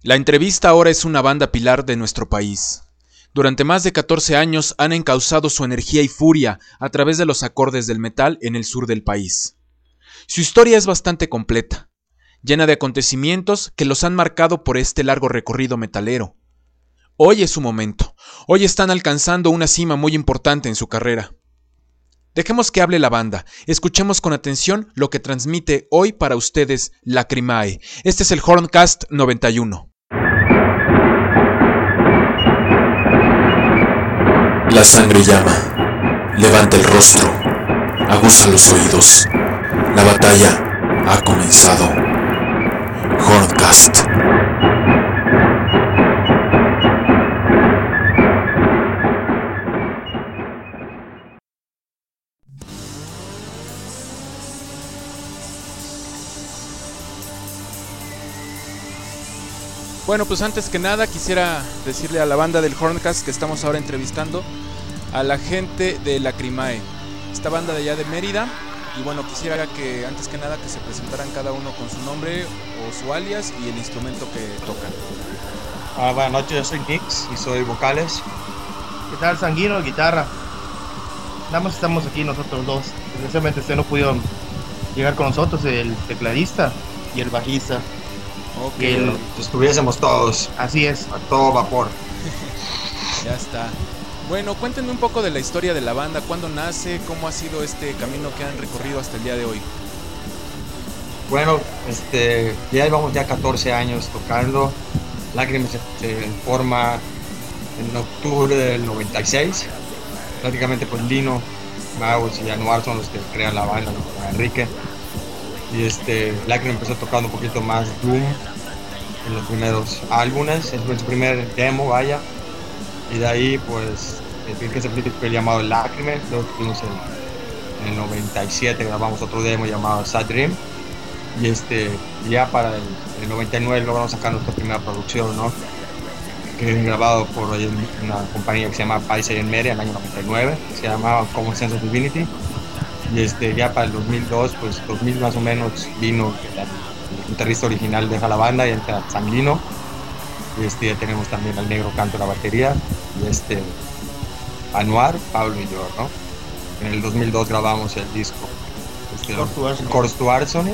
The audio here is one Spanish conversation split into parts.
La entrevista ahora es una banda pilar de nuestro país. Durante más de 14 años han encauzado su energía y furia a través de los acordes del metal en el sur del país. Su historia es bastante completa, llena de acontecimientos que los han marcado por este largo recorrido metalero. Hoy es su momento. Hoy están alcanzando una cima muy importante en su carrera. Dejemos que hable la banda. Escuchemos con atención lo que transmite hoy para ustedes Lacrimae. Este es el Horncast 91. La sangre llama, levanta el rostro, aguza los oídos. La batalla ha comenzado. Horncast. Bueno, pues antes que nada quisiera decirle a la banda del Horncast que estamos ahora entrevistando a la gente de Lacrimae, esta banda de allá de Mérida. Y bueno, quisiera que antes que nada que se presentaran cada uno con su nombre o su alias y el instrumento que tocan. Buenas noches, yo soy Nix y soy vocales. ¿Qué tal, Sanguino? Guitarra. Nada más estamos aquí nosotros dos. Desgraciadamente usted no pudo llegar con nosotros, el tecladista y el bajista. Ok, Estuviésemos todos así es. a todo vapor. Ya está. Bueno, cuéntenme un poco de la historia de la banda, cuándo nace, cómo ha sido este camino que han recorrido hasta el día de hoy. Bueno, ya llevamos 14 años tocando. Lágrimas se forma en octubre del 96. Prácticamente pues Lino, Maus y Anuar son los que crean la banda, con Enrique. Y Lágrimas empezó tocando un poquito más doom en los primeros álbumes, en su primer demo, vaya. Y de ahí pues que se fue llamado Lágrimas. Luego tuvimos en el 97 grabamos otro demo llamado Sad Dream. Y ya para el 99 logramos sacar nuestra primera producción, ¿no? Que es grabado por una compañía que se llama Paisa en Mérida en el año 99, se llamaba Common Sense of Divinity. Y ya para el 2002, pues 2000 más o menos, vino el guitarrista original deja la banda y entra Sanguino. Y ya tenemos también al negro canto la batería. Y Anuar, Pablo y yo, ¿no? En el 2002 grabamos el disco Chorus to Arsony.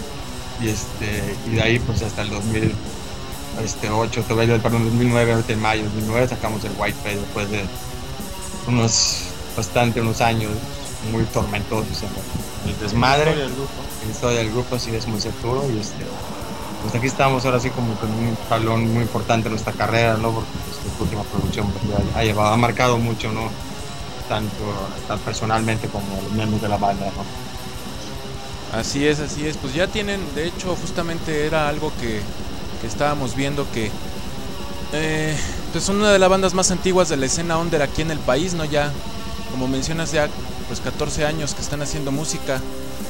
Y de ahí pues hasta el 2008, perdón, 2009, ahorita en mayo de 2009 sacamos el White Fade después de unos años muy tormentosos en el desmadre. La historia del grupo sí es muy seguro. Pues aquí estamos ahora sí como con un jalón muy importante en nuestra carrera, ¿no? Porque esta última producción pues, ha marcado mucho, ¿no? Tanto personalmente como los miembros de la banda, ¿no? Así es, pues ya tienen, de hecho justamente era algo que estábamos viendo que pues son una de las bandas más antiguas de la escena under aquí en el país, ¿no? Ya, como mencionas, ya pues 14 años que están haciendo música.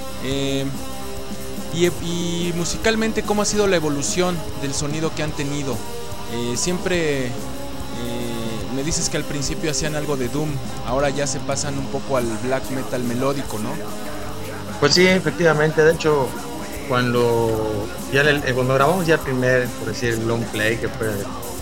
Y musicalmente, ¿cómo ha sido la evolución del sonido que han tenido? Siempre me dices que al principio hacían algo de doom, ahora ya se pasan un poco al black metal melódico, ¿no? Pues sí, efectivamente. De hecho, cuando grabamos ya el primer, por decir, long play, que fue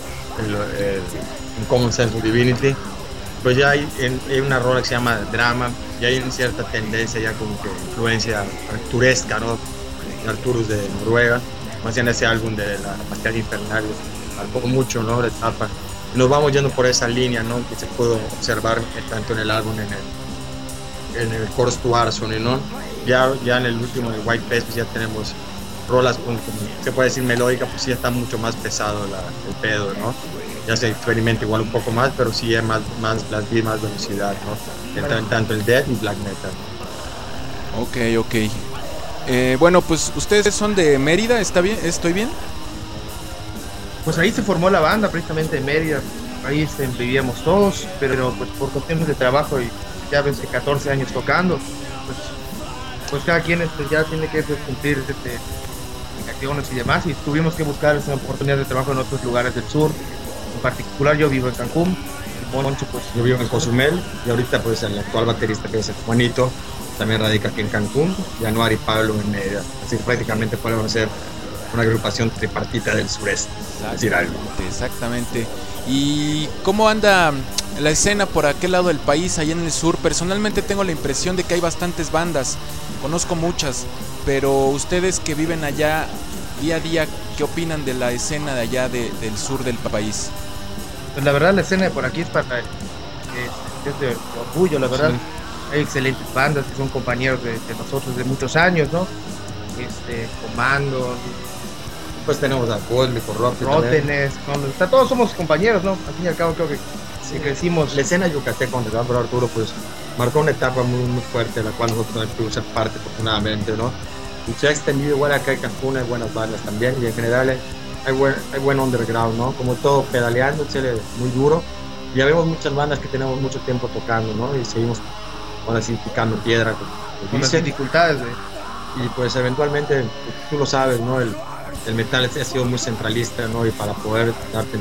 el Common Sense of Divinity, pues ya hay una rola que se llama Drama, y hay una cierta tendencia ya como que influencia arturesca, ¿no? De Arturus de Noruega, más bien ese álbum de la Pastilla Infernal, marcó mucho, ¿no? La etapa. Nos vamos yendo por esa línea, ¿no? Que se pudo observar tanto en el álbum, en el Chorus to Arsony, ¿no? Ya en el último de White Fest pues ya tenemos rolas como se puede decir melódica, pues sí ya está mucho más pesado el pedo, ¿no? Ya se experimenta igual un poco más, pero sí hay más las mismas velocidad, ¿no? Tanto el death y black metal. Ok. Bueno, pues ustedes son de Mérida, ¿está bien? ¿Estoy bien? Pues ahí se formó la banda, precisamente en Mérida. Ahí vivíamos todos, pero pues por cuestiones de trabajo y ya ves que 14 años tocando, pues cada quien ya tiene que cumplir acciones y demás, y tuvimos que buscar esa oportunidad de trabajo en otros lugares del sur. En particular yo vivo en Cancún, Moncho pues yo vivo en Cozumel, y ahorita pues el actual baterista, que es el Juanito, también radica aquí en Cancún, y Anuar y Pablo en Mérida. Así que prácticamente podemos ser una agrupación tripartita del sureste, decir algo. Exactamente. ¿Y cómo anda la escena por aquel lado del país, allá en el sur? Personalmente tengo la impresión de que hay bastantes bandas, conozco muchas, pero ustedes que viven allá día a día, ¿qué opinan de la escena de allá del sur del país? Pues la verdad la escena de por aquí es es de orgullo, la verdad. Sí. Hay excelentes bandas que son compañeros de nosotros de muchos años, ¿no? Comando. Pues tenemos a Cósmico, Rótenes, todos somos compañeros, ¿no? Al fin y al cabo creo que sí crecimos. La escena yucateca con el gran Arturo, pues marcó una etapa muy, muy fuerte, de la cual nosotros también pudimos ser parte, afortunadamente, ¿no? Y se ha extendido igual acá en Cancún, hay buenas bandas también, y en general hay buen underground, ¿no? Como todo pedaleando, muy duro. Y ya vemos muchas bandas que tenemos mucho tiempo tocando, ¿no? Y seguimos, ahora sí, picando piedra. Con las dificultades, Y pues eventualmente, tú lo sabes, ¿no? El metal ha sido muy centralista, ¿no? Y para poder darte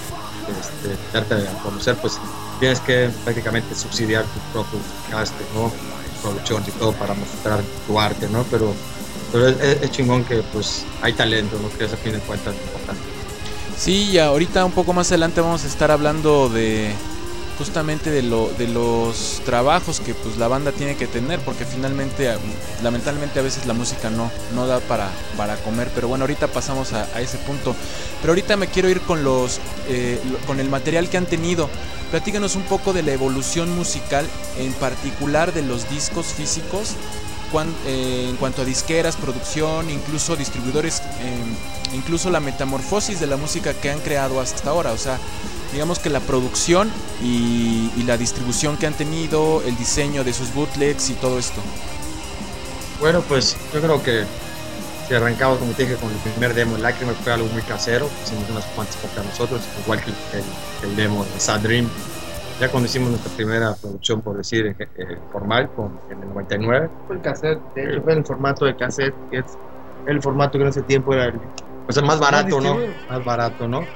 a conocer, pues tienes que prácticamente subsidiar tu propio gasto, ¿no? Producción y todo para mostrar tu arte, ¿no? Pero es chingón que pues hay talento, ¿no? Que es a fin de cuentas importante. Sí, y ahorita un poco más adelante vamos a estar hablando de justamente de los trabajos que pues la banda tiene que tener, porque finalmente, lamentablemente a veces la música no da para comer, pero bueno, ahorita pasamos a ese punto. Pero ahorita me quiero ir con con el material que han tenido. Platícanos un poco de la evolución musical, en particular de los discos físicos, en cuanto a disqueras, producción, incluso distribuidores, incluso la metamorfosis de la música que han creado hasta ahora. O sea, digamos que la producción y la distribución que han tenido, el diseño de sus bootlegs y todo esto. Bueno, pues yo creo que si arrancamos, como te dije, con el primer demo, Lágrima, fue algo muy casero, hicimos unas cuantas para nosotros, igual que el demo de Sad Dream. Ya cuando hicimos nuestra primera producción, por decir, formal, en el 99. Fue el cassette, de hecho fue en el formato de cassette, que es el formato que en ese tiempo era pues el más barato, ¿no? Más barato, ¿no?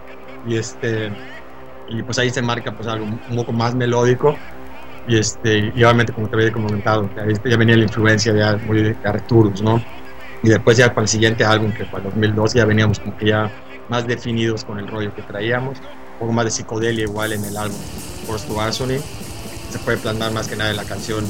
Y pues ahí se marca pues algo un poco más melódico y obviamente, como te había comentado, ya venía la influencia ya muy de Arturus, ¿no? Y después ya para el siguiente álbum, que para el 2002, ya veníamos como que ya más definidos con el rollo que traíamos, un poco más de psicodelia igual en el álbum Forced to Arsony. Se puede plasmar más que nada en la canción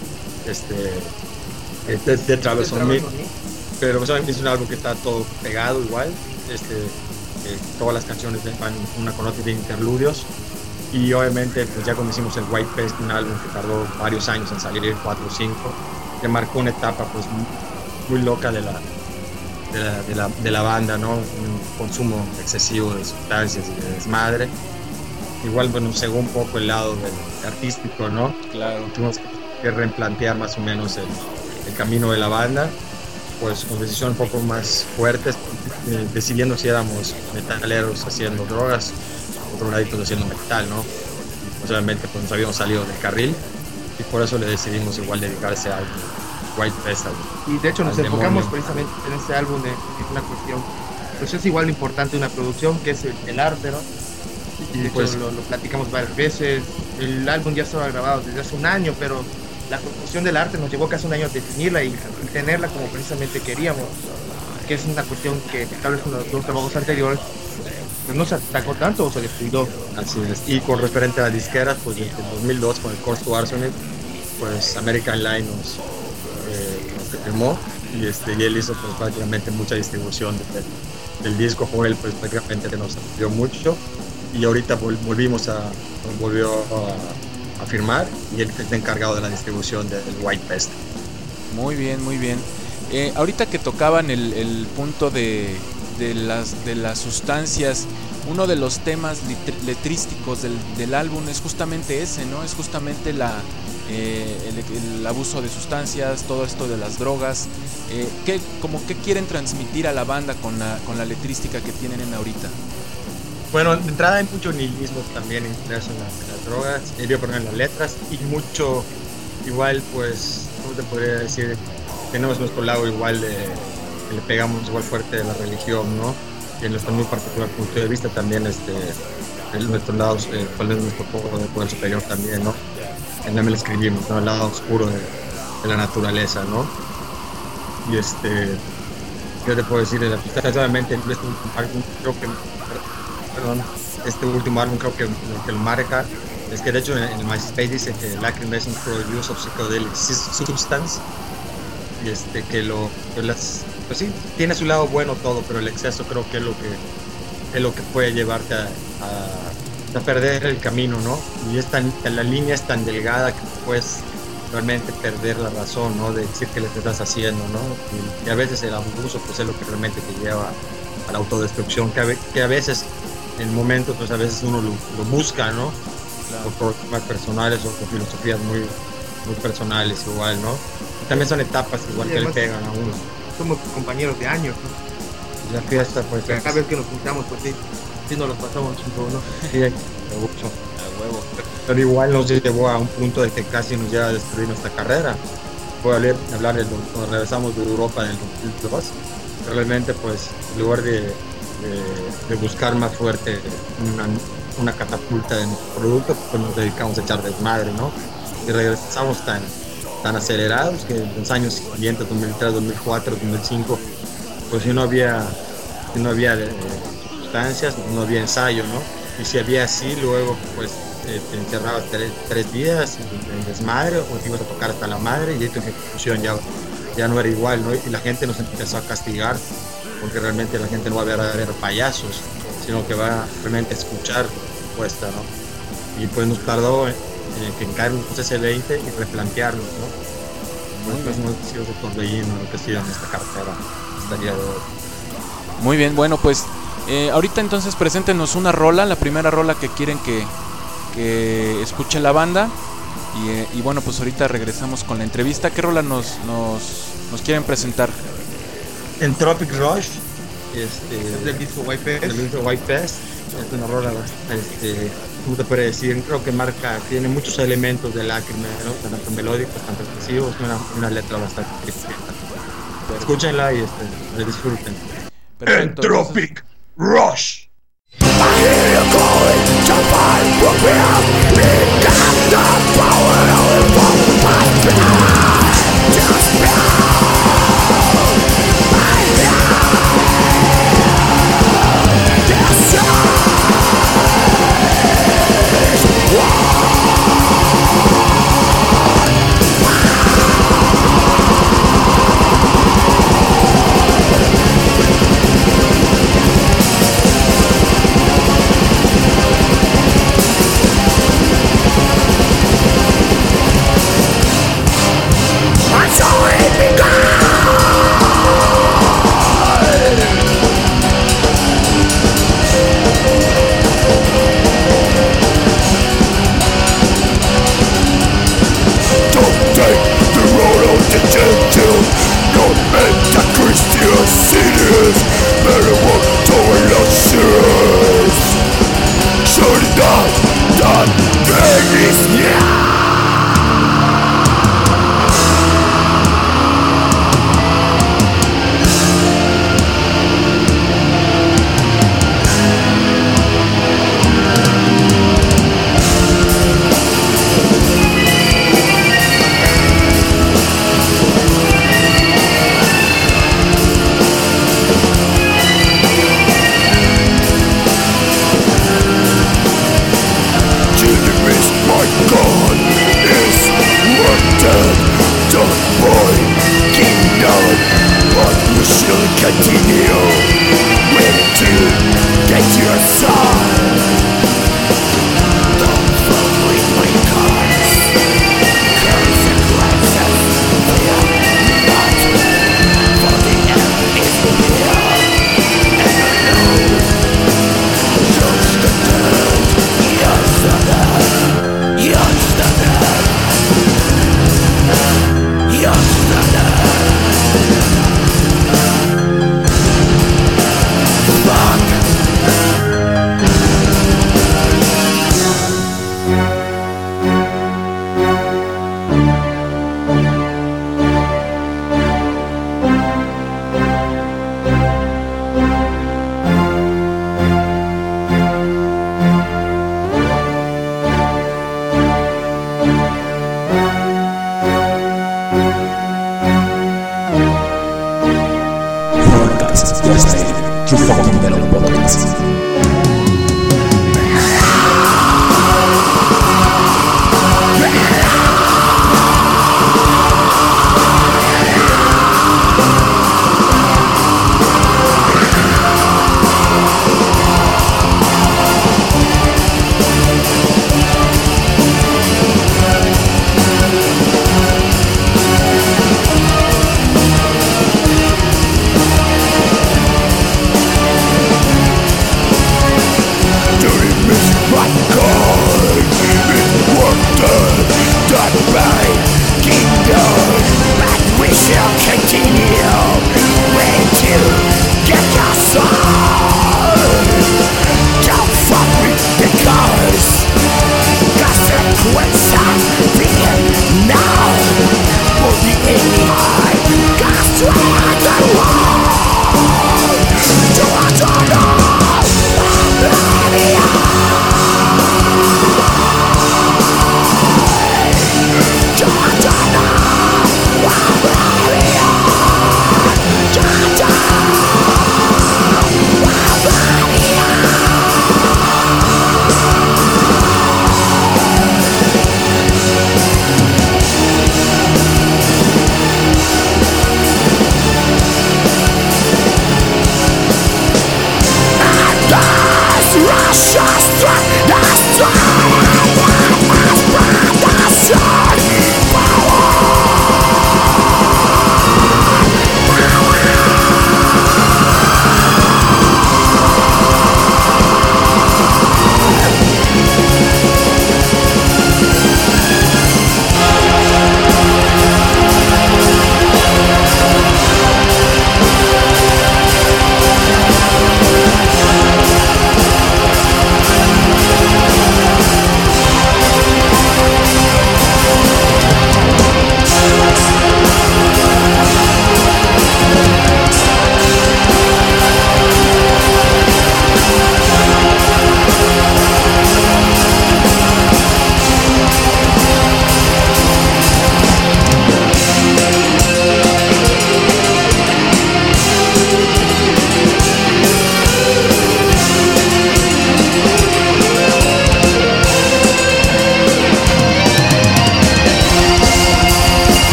de Travis on Me, pero pues es un álbum que está todo pegado igual, todas las canciones van una con otra de interludios, y obviamente pues ya cuando hicimos el White Pest, un álbum que tardó varios años en salir, 4 o 5, que marcó una etapa pues muy loca de la banda, ¿no? Un consumo excesivo de sustancias y de desmadre. Igual, bueno, según un poco el lado artístico, ¿no? Claro. Tuvimos que replantear más o menos el camino de la banda, pues con decisiones un poco más fuertes, decidiendo si éramos metaleros haciendo drogas o drogadictos haciendo metal, ¿no? Y pues obviamente pues nos habíamos salido del carril, y por eso le decidimos igual dedicarse al White Pest. Y de hecho nos enfocamos precisamente en este álbum de una cuestión, pues es igual importante una producción, que es el arte, ¿no? Y de pues, hecho lo platicamos varias veces. El álbum ya estaba grabado desde hace un año, pero la cuestión del arte nos llevó casi un año a definirla y tenerla como precisamente queríamos, que es una cuestión que tal vez con los dos trabajos anteriores pues no se atacó tanto o se descuidó. Así es. Y con referente a las disqueras, pues en 2002 con el Forced to Arsony, pues American Line nos firmó, y él hizo pues prácticamente mucha distribución del disco. Joel pues prácticamente nos apoyó mucho, y ahorita volvió a firmar, y él está encargado de la distribución del White Pest. Muy bien, muy bien. Ahorita que tocaban el punto de las sustancias, uno de los temas letrísticos del álbum es justamente ese, ¿no? Es justamente el abuso de sustancias, todo esto de las drogas. ¿Qué quieren transmitir a la banda con la letrística que tienen ahorita? Bueno, de entrada hay mucho nihilismo también en las drogas, yo poner en las letras, y mucho, igual pues, ¿cómo te podría decir? Tenemos nuestro lado igual que le pegamos igual fuerte de la religión, ¿no? Y en nuestro muy particular punto de vista también, nuestro lado, cuál es nuestro poco de poder superior también, ¿no? En también lo escribimos, ¿no? El lado oscuro de la naturaleza, ¿no? Y yo te puedo decir, solamente este último álbum, creo que, perdón, este último álbum creo que lo que lo marca es que de hecho en el MySpace dice que Lacrime is for the use of psychedelic substance, y que pues sí, tiene su lado bueno todo, pero el exceso creo que es lo que puede llevarte a perder el camino, ¿no? Y la línea es tan delgada que puedes realmente perder la razón, ¿no? De decir que le estás haciendo, ¿no? Y a veces el abuso pues es lo que realmente te lleva a la autodestrucción, que a veces en momentos pues a veces uno lo busca, ¿no? Claro. Por problemas personales o por filosofías muy personales igual, ¿no? Y también son etapas igual que le pegan a uno. Somos compañeros de años, ¿no? La fiesta pues cada vez que nos juntamos pues sí nos los pasamos un poco, ¿no? Sí, mucho. A huevo. Pero igual nos llevó a un punto de que casi nos lleva a destruir nuestra carrera. Puedo hablar cuando regresamos de Europa en el 2002, realmente pues en lugar de buscar más fuerte una catapulta de nuestro producto, pues nos dedicamos a echar desmadre, ¿no? Y regresamos tan acelerados que en los años siguientes, 2003, 2004, 2005, pues si no había sustancias, no había ensayo, ¿no? Y si había así, luego pues te encerrabas 3 días en desmadre, o te ibas a tocar hasta la madre, y tu ejecución ya no era igual, ¿no? Y la gente nos empezó a castigar, porque realmente la gente no va a ver payasos, sino que va realmente a escuchar tu propuesta, ¿no? Y pues nos tardó en caer un CC20 y replantearnos, ¿no? Pues hemos sido de torbellino lo que ha sido nuestra cartera hasta el día de hoy. Muy bien, bueno, pues ahorita entonces preséntenos una rola, la primera rola que quieren que escuche la banda, y bueno, pues ahorita regresamos con la entrevista. ¿Qué rola nos quieren presentar? En Tropic Rush, del disco White Fest, es una rola, ¿cómo te puedo decir? Creo que tiene muchos elementos de Lacrime, ¿no? Tanto melódicos, tanto expresivos, una letra bastante crítica. Escúchenla y la disfruten. Perfecto, en Tropic Rush.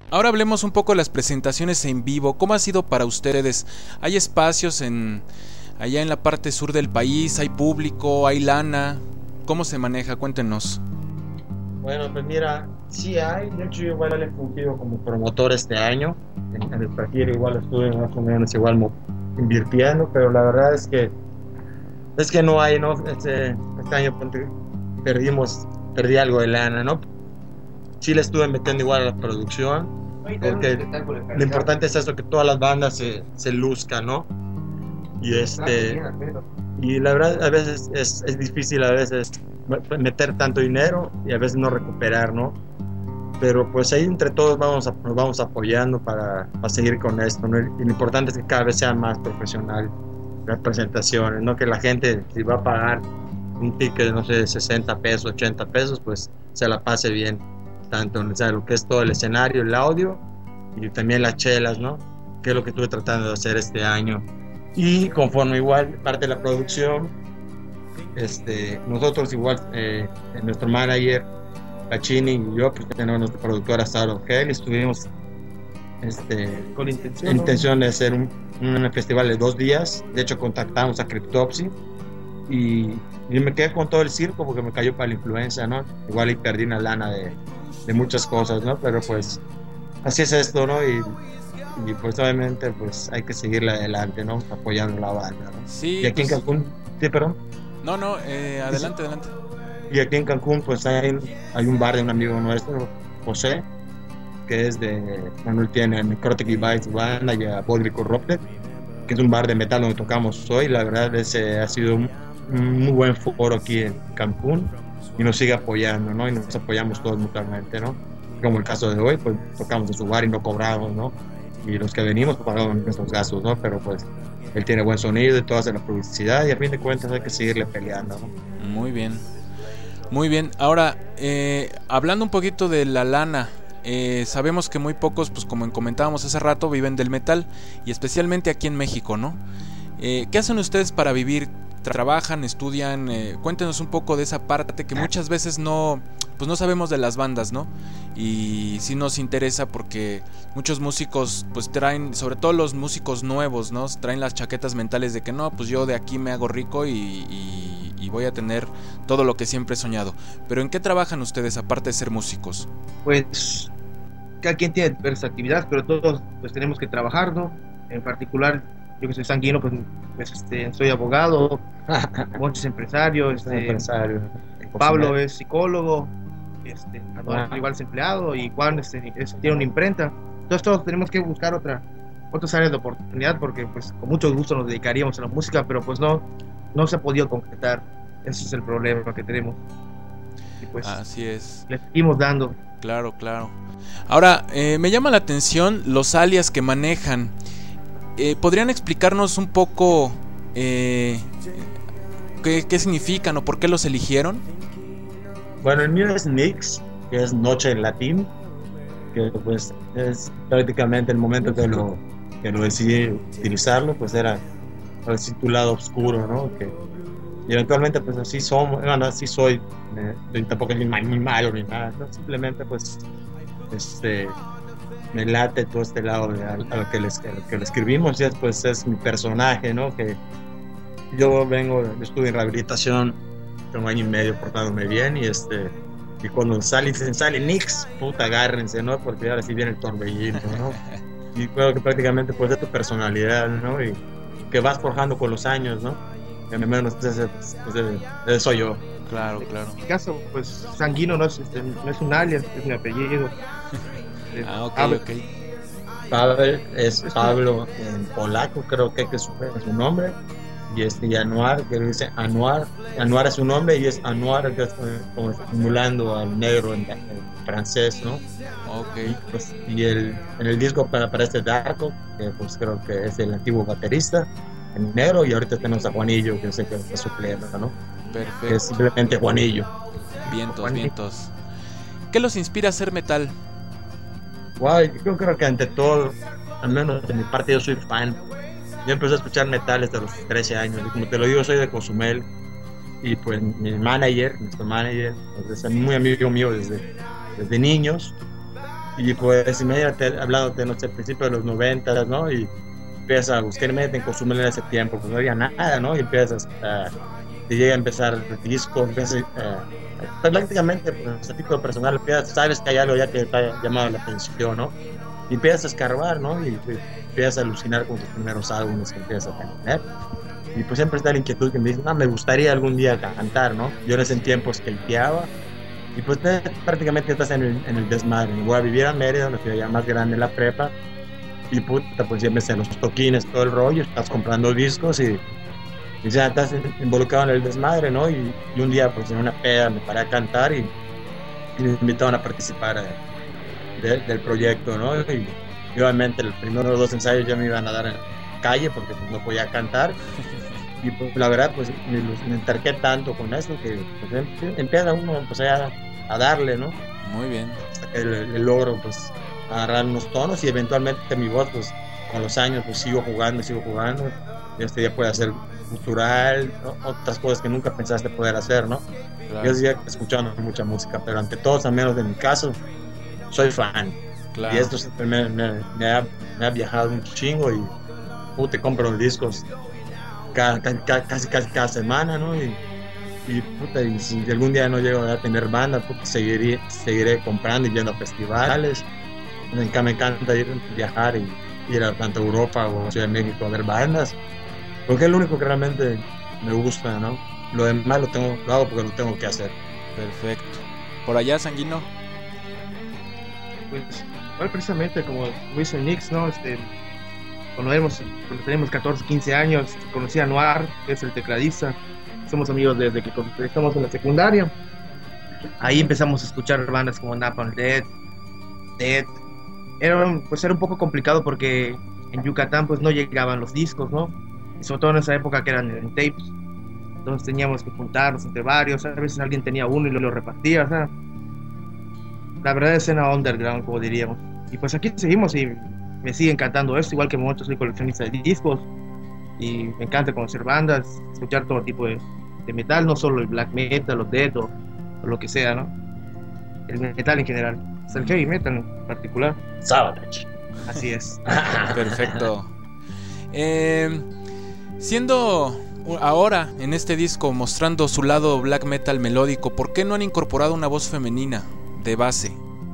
Ahora hablemos un poco de las presentaciones en vivo. ¿Cómo ha sido para ustedes? ¿Hay espacios allá en la parte sur del país? ¿Hay público? ¿Hay lana? ¿Cómo se maneja? Cuéntenos. Bueno, pues mira, sí hay. De hecho, yo igual he fungido como promotor este año. En el Tajir igual estuve más o menos igual invirtiendo, pero la verdad es que no hay, ¿no? Este año perdí algo de lana, ¿no? Sí le estuve metiendo igual a la producción, porque lo importante es eso, que todas las bandas se luzcan, ¿no? Y la verdad a veces es difícil a veces meter tanto dinero y a veces no recuperar, ¿no? Pero pues ahí entre todos nos vamos apoyando para seguir con esto, ¿no? Y lo importante es que cada vez sea más profesional las presentaciones, ¿no? Que la gente, si va a pagar un ticket de, no sé, 60 pesos, 80 pesos, pues se la pase bien, tanto en, o sea, lo que es todo el escenario, el audio y también las chelas, ¿no? Que es lo que estuve tratando de hacer este año. Y conforme igual parte de la producción, nosotros igual, nuestro manager Pacini y yo, pues tenemos nuestra productora Star of Hell, estuvimos con la intención de hacer un festival de 2 días. De hecho contactamos a Cryptopsy y me quedé con todo el circo porque me cayó para la influencia, ¿no? Igual y perdí una lana de muchas cosas, ¿no? Pero pues así es esto, ¿no? Y pues obviamente pues hay que seguirle adelante, ¿no? Apoyando la banda, ¿no? Sí, y aquí pues, en Cancún, sí, perdón. No, adelante. Y aquí en Cancún pues hay un bar de un amigo nuestro, José, que es él tiene Necrotic Device Banda y a Bodily Corrupted, que es un bar de metal donde tocamos hoy. La verdad ese ha sido un muy buen foro aquí en Cancún y nos sigue apoyando, ¿no? Y nos apoyamos todos mutuamente, ¿no? Como el caso de hoy, pues tocamos en su bar y no cobramos, ¿no? Y los que venimos pues, pagamos nuestros gastos, ¿no? Pero pues él tiene buen sonido y todo hace la publicidad y a fin de cuentas hay que seguirle peleando, ¿no? Muy bien. Ahora, hablando un poquito de la lana, sabemos que muy pocos, pues como comentábamos hace rato, viven del metal y especialmente aquí en México, ¿no? ¿Qué hacen ustedes para vivir? ¿Trabajan, estudian? Cuéntenos un poco de esa parte que muchas veces no sabemos de las bandas, ¿no? Y sí nos interesa porque muchos músicos pues traen, sobre todo los músicos nuevos, ¿no? Traen las chaquetas mentales de que no, pues yo de aquí me hago rico y voy a tener todo lo que siempre he soñado. Pero ¿en qué trabajan ustedes aparte de ser músicos? Pues cada quien tiene diversas actividades, pero todos pues tenemos que trabajar, ¿no? En particular, yo que soy sanguino, pues soy abogado, Moncho es empresario, Pablo es psicólogo, Anuar igual es empleado y Juan tiene una imprenta. Entonces todos tenemos que buscar otras áreas de oportunidad porque pues con mucho gusto nos dedicaríamos a la música, pero pues no se ha podido concretar. Ese es el problema que tenemos. Y pues así es. Le seguimos dando. Claro. Ahora, me llama la atención los alias que manejan. ¿Podrían explicarnos un poco qué significan o por qué los eligieron? Bueno, el mío es Nix, que es noche en latín, que pues es prácticamente el momento que lo decidí utilizarlo, pues era así tu lado oscuro, ¿no? Y eventualmente pues así somos, bueno, así soy, tampoco es ni malo ni nada, ¿no? Simplemente pues me late todo este lado a lo que le escribimos y después es mi personaje, ¿no? Que yo estuve en rehabilitación un año y medio portándome bien y cuando sale Nix, puta, agárrense, ¿no? Porque ahora sí viene el torbellino, ¿no? Y creo que prácticamente pues es tu personalidad, ¿no? Y que vas forjando con los años, ¿no? Y al menos ese soy yo. Claro. En mi caso, pues sanguino no es un alias, es mi apellido. Ok. Pavel es Pablo en polaco, creo que es su nombre. Y Anuar, que dice Anuar es su nombre y es Anuar, que es como simulando al negro en francés, ¿no? Ok. Y en el disco para este Darko, que pues creo que es el antiguo baterista, en negro, y ahorita tenemos a Juanillo, que sé que es suplente, ¿no? Perfecto. Que es simplemente Juanillo. Vientos. ¿Qué los inspira a hacer metal? Wow, yo creo que ante todo, al menos de mi parte, yo soy fan. Yo empecé a escuchar metal desde los 13 años, y como te lo digo, soy de Cozumel, y pues nuestro manager, pues, es muy amigo mío desde niños, Y pues imagínate, hablando de, no sé, principios de los 90, ¿no? Y empiezas a buscar en consumir en ese tiempo, pues no había nada, ¿no? Y empiezas te llega a empezar discos, empiezas prácticamente, pues, ese tipo de personal, empiezas, sabes que hay algo ya que te ha llamado la atención, ¿no? Y empiezas a escarbar, ¿no? Y empiezas a alucinar con tus primeros álbumes que empiezas a tener. Y pues siempre está la inquietud que me dice, me gustaría algún día cantar, ¿no? Yo en ese tiempo skateaba. Y pues prácticamente estás en el desmadre. Voy a vivir a Mérida, donde estoy ya más grande en la prepa. Y puta, pues siempre en los toquines, todo el rollo. Estás comprando discos y ya estás involucrado en el desmadre, ¿no? Y un día, pues en una peda, me paré a cantar y me invitaron a participar del proyecto, ¿no? Y obviamente, los primeros 2 ensayos ya me iban a dar en calle porque pues, no podía cantar. Y pues, la verdad, pues me entarqué tanto con eso que pues, empieza uno pues, a darle, ¿no? Muy bien. Hasta que el logro, pues, agarrar unos tonos y eventualmente mi voz, pues, con los años, pues, sigo jugando. Y ya puede hacer cultural, ¿no? Otras cosas que nunca pensaste poder hacer, ¿no? Claro. Yo seguía escuchando mucha música, pero ante todo, al menos en mi caso, soy fan. Claro. Y esto me ha viajado un chingo y te compro los discos casi cada semana, ¿no? Y si algún día no llego a tener banda, seguiré comprando y yendo a festivales. Me encanta viajar y ir a tanto Europa o Ciudad de México a ver bandas, porque es lo único que realmente me gusta, ¿no? Lo demás lo hago porque lo tengo que hacer. Perfecto. ¿Por allá, Sanguino? Pues, igual precisamente como dice Nix, ¿no? Cuando teníamos 14, 15 años, conocí a Noir, que es el tecladista. Somos amigos desde que estamos en la secundaria. Ahí empezamos a escuchar bandas como Napalm Death. Era un poco complicado porque en Yucatán pues no llegaban los discos, ¿no? Y sobre todo en esa época que eran en tapes. Entonces teníamos que juntarnos entre varios. A veces alguien tenía uno y lo repartía, o sea, la verdad es escena underground, como diríamos. Y pues aquí seguimos y me sigue encantando esto, igual que en momentos soy coleccionista de discos y me encanta conocer bandas, escuchar todo tipo de metal, no solo el black metal o death o lo que sea, ¿no? El metal en general, es el heavy metal en particular. Savage. Así es. Perfecto. Siendo ahora en este disco mostrando su lado black metal melódico, ¿por qué no han incorporado una voz femenina de base?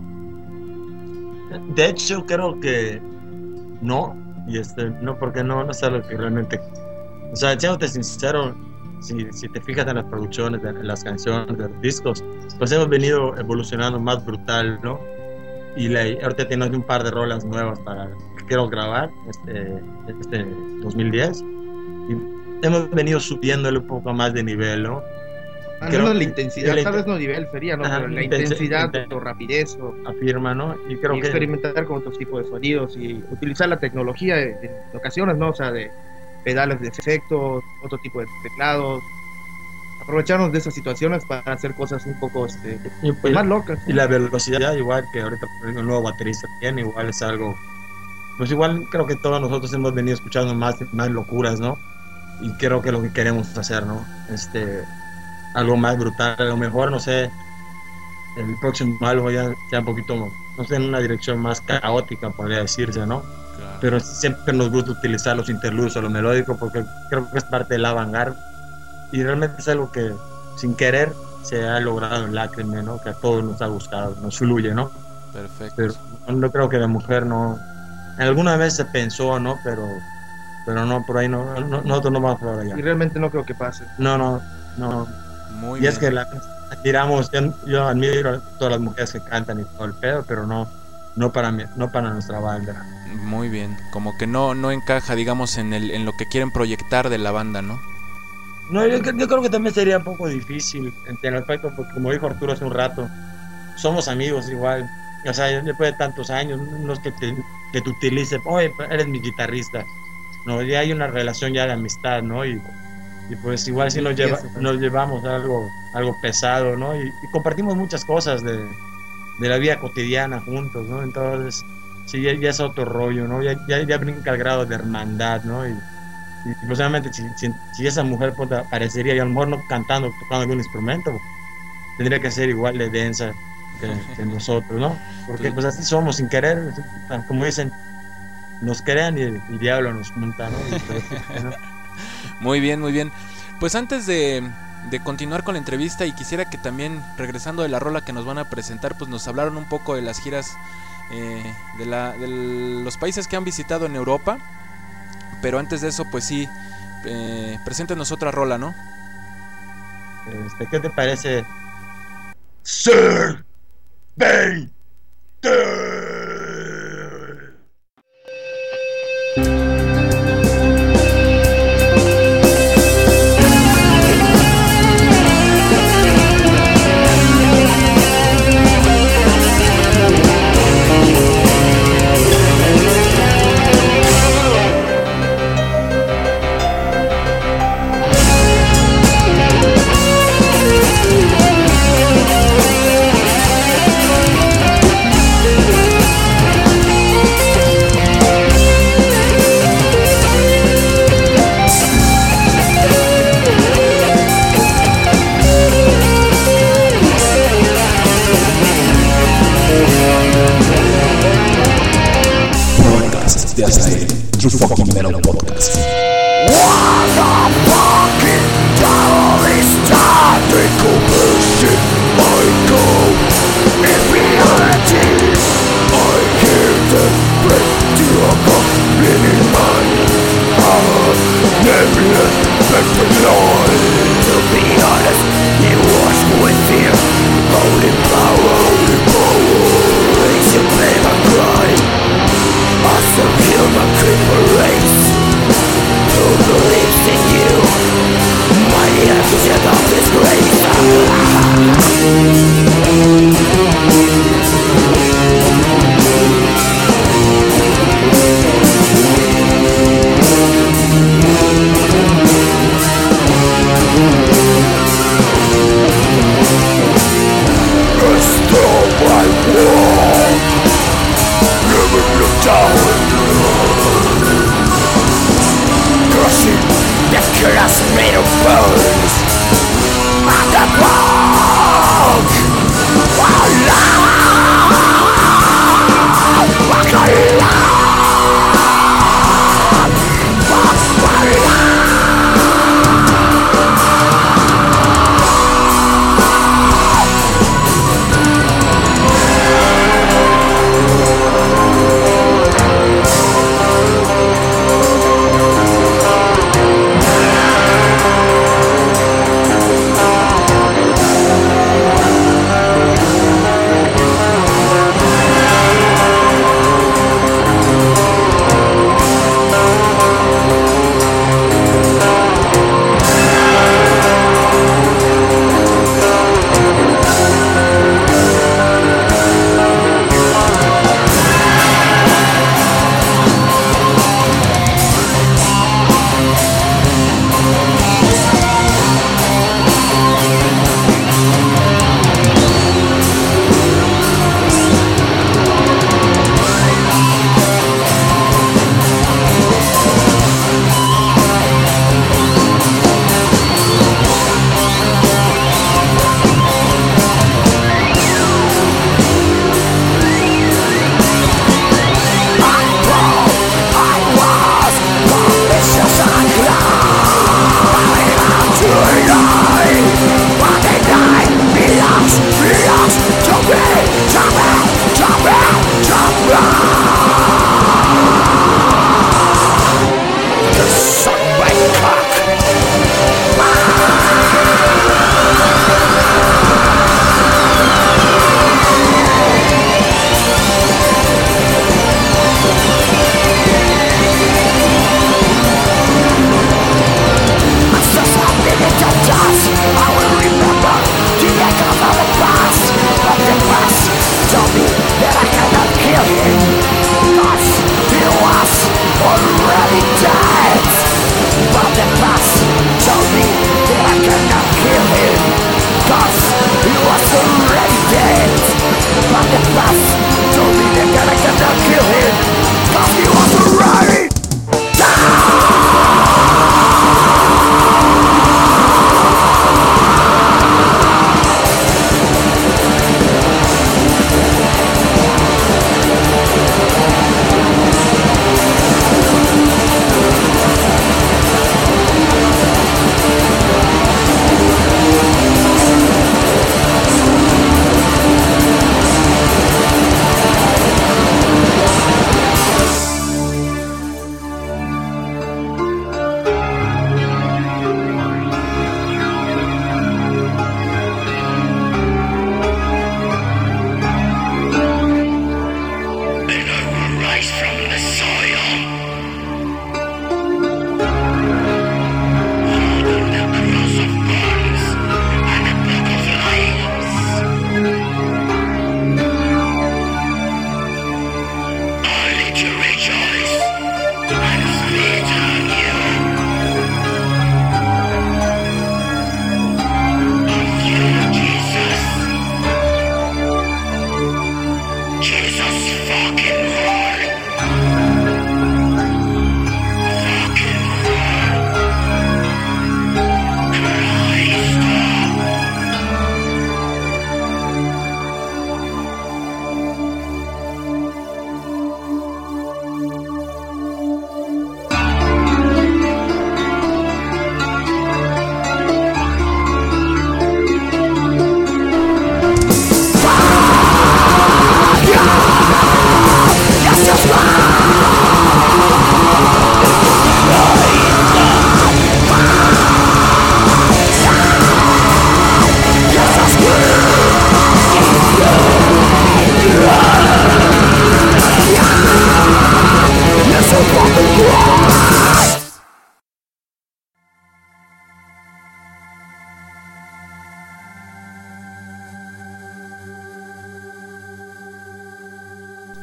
De hecho, creo que no, y no, porque no es algo que realmente, o sea, siéndote sincero, si te fijas en las producciones, en las canciones, de los discos, pues hemos venido evolucionando más brutal, ¿no? Y ahorita tenemos un par de rolas nuevas que quiero grabar este 2010, y hemos venido subiéndole un poco más de nivel, ¿no? No la intensidad, tal vez no nivel sería, ¿no? Pero la intensidad o rapidez afirma, ¿no? Y creo que experimentar con otros tipos de sonidos y utilizar la tecnología en ocasiones, ¿no? O sea, de pedales de efectos, otro tipo de teclados, aprovecharnos de esas situaciones para hacer cosas un poco pues más locas. Y la velocidad, igual que ahorita el nuevo baterista tiene, igual es algo, pues igual creo que todos nosotros hemos venido escuchando más locuras, ¿no? Y creo que es lo que queremos hacer, ¿no? Algo más brutal, a lo mejor, no sé, el próximo álbum ya un poquito, no sé, en una dirección más caótica, podría decirse, ¿no? Claro. Pero siempre nos gusta utilizar los interludios o lo melódico porque creo que es parte del avant-garde y realmente es algo que sin querer se ha logrado en Lágrime, ¿no? Que a todos nos ha gustado, nos fluye, ¿no? Perfecto. Pero no creo que de mujer no, alguna vez se pensó, ¿no? Pero no, por ahí nosotros no vamos por allá. Y realmente no creo que pase. No. Muy y bien. Es que admiramos, yo admiro a todas las mujeres que cantan y todo el pedo, pero no para nuestra banda. Muy bien, como que no encaja, digamos, en lo que quieren proyectar de la banda, ¿no? No, yo creo que también sería un poco difícil en el aspecto, porque como dijo Arturo hace un rato, somos amigos igual, o sea, después de tantos años, no es que te utilice, oye, eres mi guitarrista, no, ya hay una relación ya de amistad, ¿no? Y pues igual sí nos llevamos algo pesado, ¿no? Y compartimos muchas cosas de la vida cotidiana juntos, ¿no? Entonces, sí, ya es otro rollo, ¿no? Ya brinca el grado de hermandad, ¿no? Y posiblemente si esa mujer aparecería, y a lo mejor no cantando, tocando algún instrumento, tendría que ser igual de densa que nosotros, ¿no? Porque pues así somos sin querer, como dicen, nos crean y el diablo nos junta, ¿no? Muy bien, muy bien. Pues antes de continuar con la entrevista, y quisiera que también, regresando de la rola que nos van a presentar, pues nos hablaron un poco de las giras de los países que han visitado en Europa. Pero antes de eso, pues sí, preséntenos otra rola, ¿no? ¿Qué te parece? Sir Vader.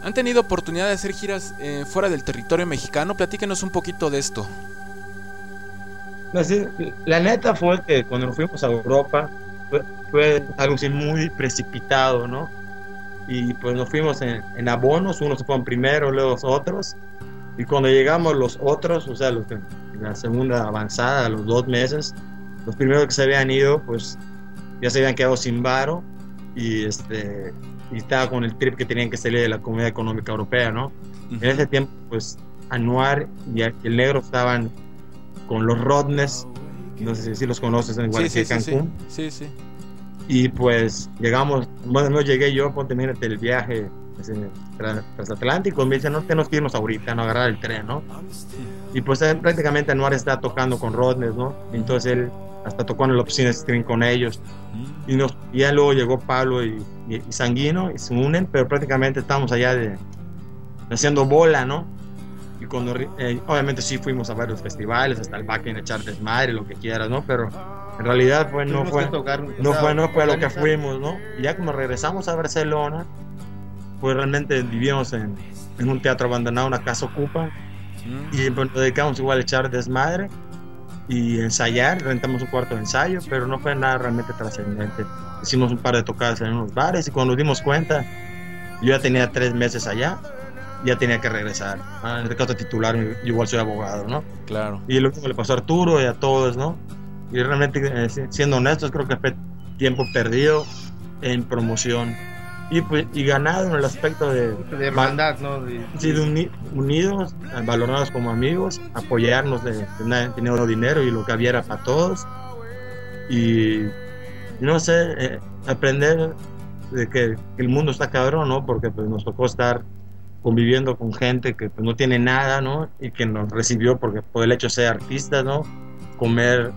¿Han tenido oportunidad de hacer giras fuera del territorio mexicano? Platíquenos un poquito de esto. No, sí, la neta fue que cuando nos fuimos a Europa fue algo así muy precipitado, ¿no? Y pues nos fuimos en abonos, unos se fueron primero, luego los otros. Y cuando llegamos los otros, o sea, los de la segunda avanzada, a los 2 meses, los primeros que se habían ido, pues ya se habían quedado sin varo y estaba con el trip que tenían que salir de la Comunidad Económica Europea, ¿no? Uh-huh. En ese tiempo, pues Anuar y el negro estaban con los Rodness, no sé si los conoces, en Cancún. Sí. Y pues llegamos, bueno, no llegué yo, ponte, mírate el viaje transatlántico, me dicen, no tenemos que irnos ahorita, no agarrar el tren, ¿no? Y pues prácticamente Anuar está tocando con Rodness, ¿no? Entonces él hasta tocó en la oficina de stream con ellos. Y ya luego llegó Pablo y Sanguino y se unen, pero prácticamente estábamos allá haciendo bola, ¿no? Y cuando obviamente sí fuimos a varios festivales, hasta el Backend, echar desmadre, lo que quieras, ¿no? Pero en realidad no fue lo que fuimos, ¿no? Y ya como regresamos a Barcelona, pues realmente vivíamos en un teatro abandonado, una casa ocupa, y pues nos dedicamos igual a echar desmadre y ensayar, rentamos un cuarto de ensayo, pero no fue nada realmente trascendente. Hicimos un par de tocadas en unos bares y cuando nos dimos cuenta, yo ya tenía 3 meses allá, ya tenía que regresar. En el caso titular, yo igual soy abogado, ¿no? Claro. Y lo mismo le pasó a Arturo y a todos, ¿no? Y realmente, siendo honestos, creo que fue tiempo perdido en promoción. Y ganado en el aspecto de hermandad, ¿no? Unidos, valorados como amigos, apoyarnos de tener dinero y lo que había era para todos. Y no sé, aprender de que el mundo está cabrón, ¿no? Porque pues nos tocó estar conviviendo con gente que pues no tiene nada, ¿no? Y que nos recibió por el hecho de ser artistas, ¿no? Comer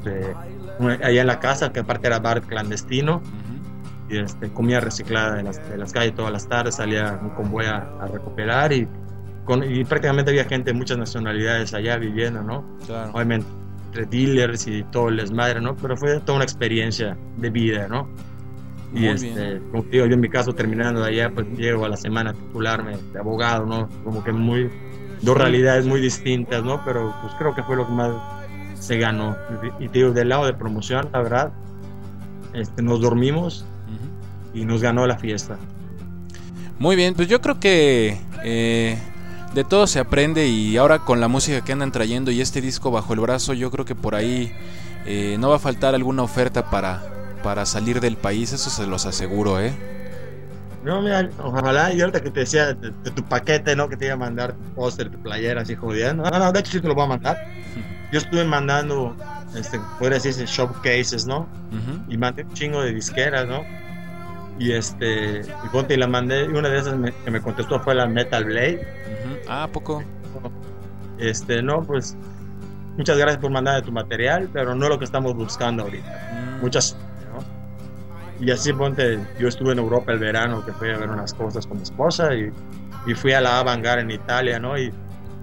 allá en la casa, que aparte era bar clandestino. Y comida reciclada de las calles todas las tardes, salía un convoy a recuperar y prácticamente había gente de muchas nacionalidades allá viviendo, ¿no? Claro. Obviamente entre dealers y todo el desmadre, ¿no? Pero fue toda una experiencia de vida, ¿no? Y como te digo, yo en mi caso terminando de allá, pues llego a la semana a titularme de abogado, ¿no? Como que dos realidades muy distintas, ¿no? Pero pues creo que fue lo que más se ganó. Y te digo, del lado de promoción, la verdad, nos dormimos y nos ganó la fiesta. Muy bien, pues yo creo que de todo se aprende y ahora con la música que andan trayendo y este disco bajo el brazo, yo creo que por ahí no va a faltar alguna oferta para salir del país, eso se los aseguro, No, mira, ojalá, y ahorita que te decía de tu paquete, ¿no? Que te iba a mandar tu póster, tu playera, así jodiendo. No, de hecho sí te lo voy a mandar. Yo estuve mandando, podría decirse showcases, ¿no? Uh-huh. Y mandé un chingo de disqueras, ¿no? Y y la mandé, y una de esas que me contestó fue la Metal Blade. Uh-huh. Ah, ¿a poco? No, pues muchas gracias por mandar tu material, pero no es lo que estamos buscando ahorita. Muchas, ¿no? Y así yo estuve en Europa el verano, que fui a ver unas cosas con mi esposa y fui a la Avant-Garde en Italia, ¿no? Y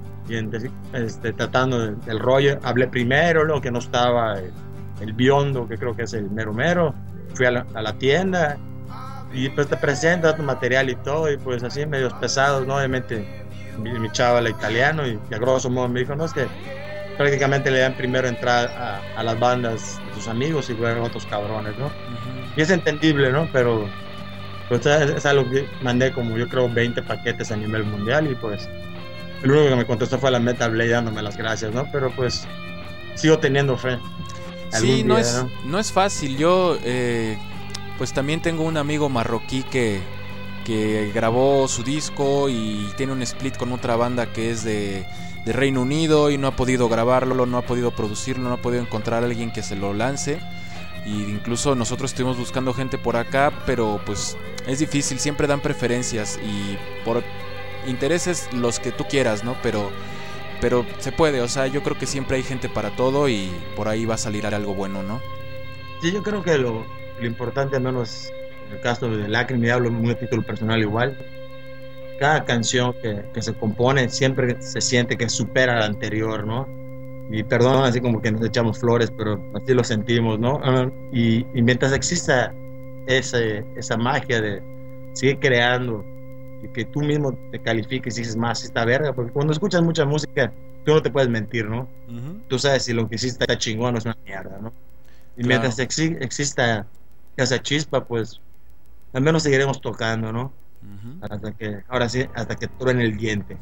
tratando del rollo, hablé primero, luego que no estaba el Biondo, que creo que es el mero, fui a la tienda y pues te presenta tu material y todo, y pues así medios pesados, ¿no? Obviamente mi chava la italiano y a grosso modo me dijo, no, es que prácticamente le dan primero entrada a las bandas de sus amigos y luego otros cabrones, ¿no? Uh-huh. Y es entendible, ¿no? Pero pues es algo que mandé como yo creo 20 paquetes a nivel mundial y pues el único que me contestó fue la Metal Blade dándome las gracias, ¿no? Pero pues sigo teniendo fe. Sí, no es fácil. Yo pues también tengo un amigo marroquí que grabó su disco y tiene un split con otra banda que es de Reino Unido y no ha podido grabarlo, no ha podido producirlo, no ha podido encontrar a alguien que se lo lance. Y incluso nosotros estuvimos buscando gente por acá, pero pues es difícil, siempre dan preferencias y por intereses los que tú quieras, ¿no? Pero se puede, o sea, yo creo que siempre hay gente para todo y por ahí va a salir algo bueno, ¿no? Sí, yo creo que lo importante, al menos en el caso de Lágrima, y hablo muy a título personal igual, cada canción que se compone siempre se siente que supera a la anterior, ¿no? Y perdón, así como que nos echamos flores, pero así lo sentimos, ¿no? Y mientras exista esa magia de seguir creando que tú mismo te califiques y dices, más esta verga, porque cuando escuchas mucha música, tú no te puedes mentir, ¿no? Tú sabes si lo que hiciste está chingón o es una mierda, ¿no? Y Claro. mientras exista esa chispa, pues al menos seguiremos tocando, ¿no? Ahora sí, hasta que truene el diente.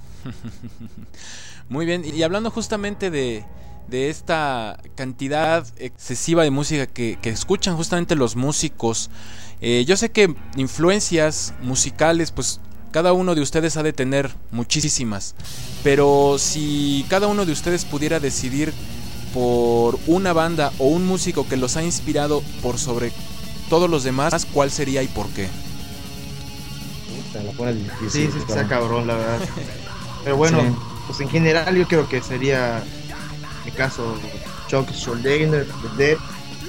Muy bien, y hablando justamente de esta cantidad excesiva de música que escuchan justamente los músicos, yo sé que influencias musicales, pues cada uno de ustedes ha de tener muchísimas, pero si cada uno de ustedes pudiera decidir por una banda o un músico que los ha inspirado por sobre todos los demás, ¿cuál sería y por qué? Puta, la pones difícil. Sí, está cabrón, la verdad. Pero bueno, Sí. pues en general yo creo que sería, en mi caso, Chuck Schuldiner, The Dead,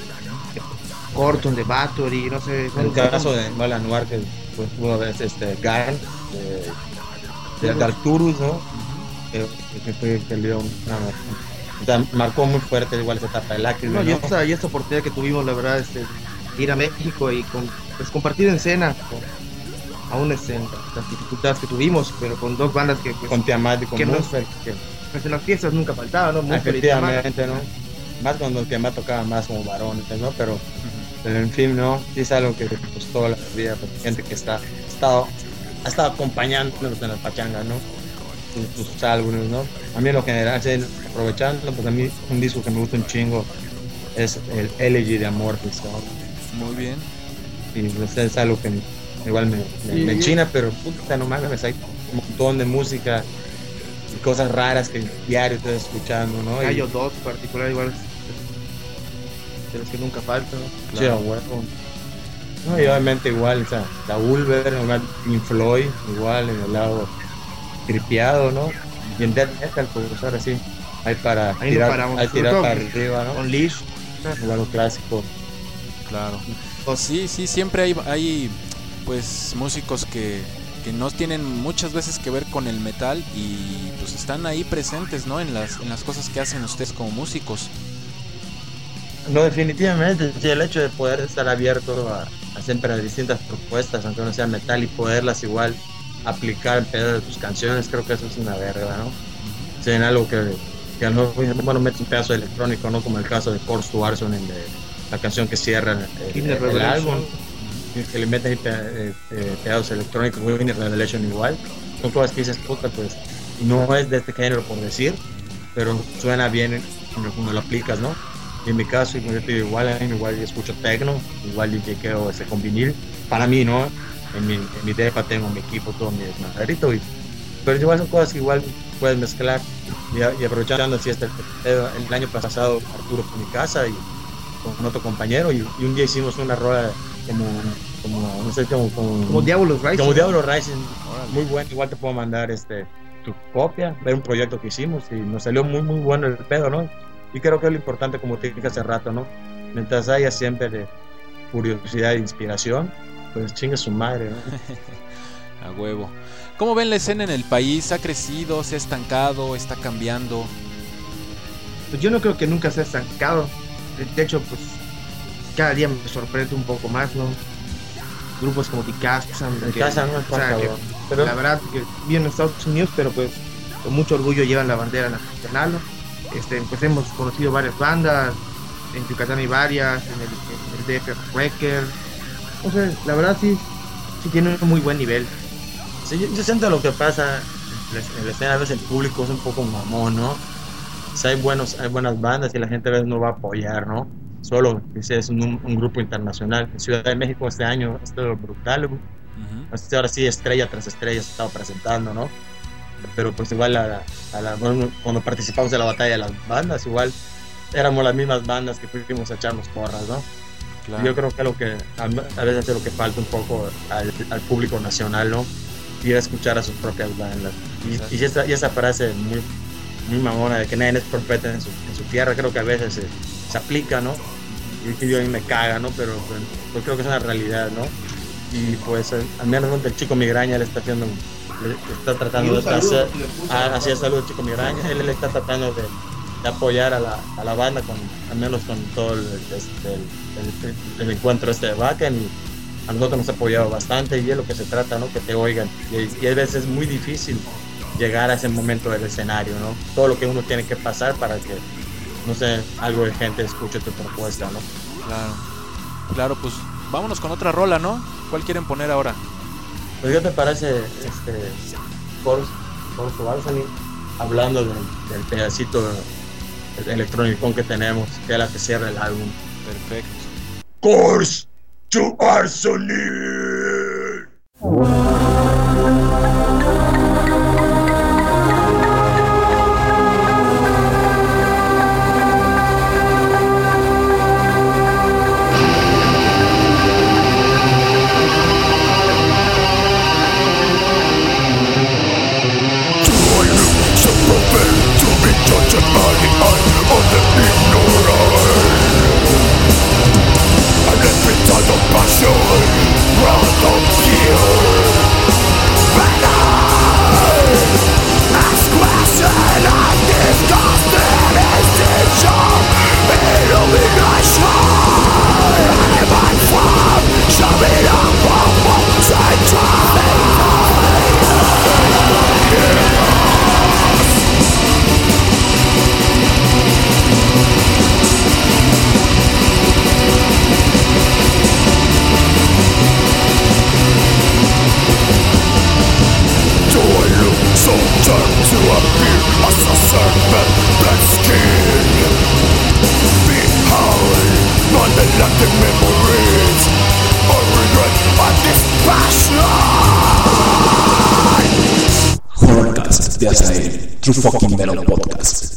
Corton, The Battery, no sé. En el caso de Nolan Noir, que pues, uno ve Garn, de Arturus, ¿no? Que fue que le dio o sea, marcó muy fuerte igual esa etapa del Lágrima, No, ¿no? y esta oportunidad que tuvimos, la verdad, ir a México y pues, compartir en escena, aún en las dificultades que tuvimos, pero con dos bandas que pues, Con Tiamat y con que no- Moonfell, que pues, en las fiestas nunca faltaban, ¿no? Moonfell y Tiamat. efectivamente, ¿no? Más cuando Tiamat tocaba más como varones, ¿no? Pero en fin, ¿no? Sí es algo que pues toda la vida, pues, gente que ha estado acompañándonos en las pachangas, ¿no? Sus álbumes, ¿no? A mí en lo general, sí, aprovechando, pues a mí un disco que me gusta un chingo es el Elegy de Amorphis, ¿no? Muy bien. Y pues, es algo que igual me enchina, pero puta, no mames, hay un montón de música y cosas raras que diario estoy escuchando, ¿no? Y- Gallo 2 en particular, igual, de los que nunca faltan, ¿no? Sí, a huevo. No, y obviamente igual, o sea, la Ulver, Pink Floyd, igual en el lado tripeado, ¿no? Y en Death Metal, pues ahora sí, hay para Ahí no tirar, paramos, hay sobre tirar todo para arriba, ¿no? Unleash, Igual lo clásico. Claro. Sí, siempre hay pues músicos que no tienen muchas veces que ver con el metal y pues están ahí presentes, ¿no? En las cosas que hacen ustedes como músicos. No, definitivamente, sí, el hecho de poder estar abierto a siempre a distintas propuestas, aunque no sea metal, y poderlas igual aplicar en pedazos de tus canciones, creo que eso es una verga, ¿no? O sea, en algo que a lo mejor, bueno, metes un pedazo de electrónico, ¿no? Como el caso de Force to Arson, en la canción que cierra el álbum, que le meten pedazos electrónicos, Winnie Revelation igual, son cosas que dices, puta, pues, no es de este género por decir, pero suena bien cuando lo aplicas, ¿no? Y en mi caso, igual yo escucho techno, igual y quedo con vinil, para mí, ¿no? En mi depa tengo mi equipo, todo mi desmadrito, pero igual son cosas que igual puedes mezclar, y aprovechando así el año pasado Arturo fue a mi casa y con otro compañero, y un día hicimos una rola como no sé, como Diablo Rising. Como Diablo Rising, muy bueno. Igual te puedo mandar tu copia, ver un proyecto que hicimos y nos salió muy muy bueno el pedo, ¿no? Y creo que es lo importante, como te dije hace rato, ¿no? Mientras haya siempre de curiosidad e inspiración, pues chingue su madre, ¿no? A huevo. ¿Cómo ven la escena en el país? ¿Ha crecido? ¿Se ha estancado? ¿Está cambiando? Pues yo no creo que nunca se ha estancado. De hecho, pues cada día me sorprende un poco más, ¿no? Grupos como Dicasam, En casa no es tan cabrón. Pero la verdad que viven en Estados Unidos, pero pues con mucho orgullo llevan la bandera nacional, ¿no? Pues hemos conocido varias bandas, en Yucatán hay varias, en el DF Wrecker. O sea, la verdad sí tiene un muy buen nivel. sí, yo siento lo que pasa en la escena, a veces el público es un poco mamón, ¿no? O sea, hay buenas bandas y la gente a veces no va a apoyar, ¿no? Solo ese es un grupo internacional. En Ciudad de México este año ha estado brutal, güey. Ahora sí, estrella tras estrella se estaba presentando, ¿no? Pero pues igual bueno, cuando participamos de la batalla de las bandas, igual éramos las mismas bandas que fuimos a echarnos porras, ¿no? Claro. Yo creo que a veces es lo que falta un poco al público nacional, ¿no? Ir a escuchar a sus propias bandas. Y esa frase muy, muy mamona de que nadie es profeta en su tierra, creo que a veces se aplica, ¿no? Y a mí me caga, ¿no? Pero pues creo que es una realidad, ¿no? Y pues al menos el Chico Migraña le está tratando de hacer, así es, saludos Chico Migraña, él le está tratando de apoyar a la banda al menos con todo el encuentro de Wacken, a nosotros nos ha apoyado bastante y es lo que se trata, ¿no? Que te oigan. Y a veces es muy difícil llegar a ese momento del escenario, ¿no? Todo lo que uno tiene que pasar para que, no sé, algo de gente escuche tu propuesta, ¿no? Claro, pues vámonos con otra rola, ¿no? ¿Cuál quieren poner ahora? Pues, ¿qué te parece Corso Balsani? Hablando del pedacito electrónico que tenemos, que es la que cierra el álbum. Perfecto. Course to Arsony. True Fucking Metal Podcast.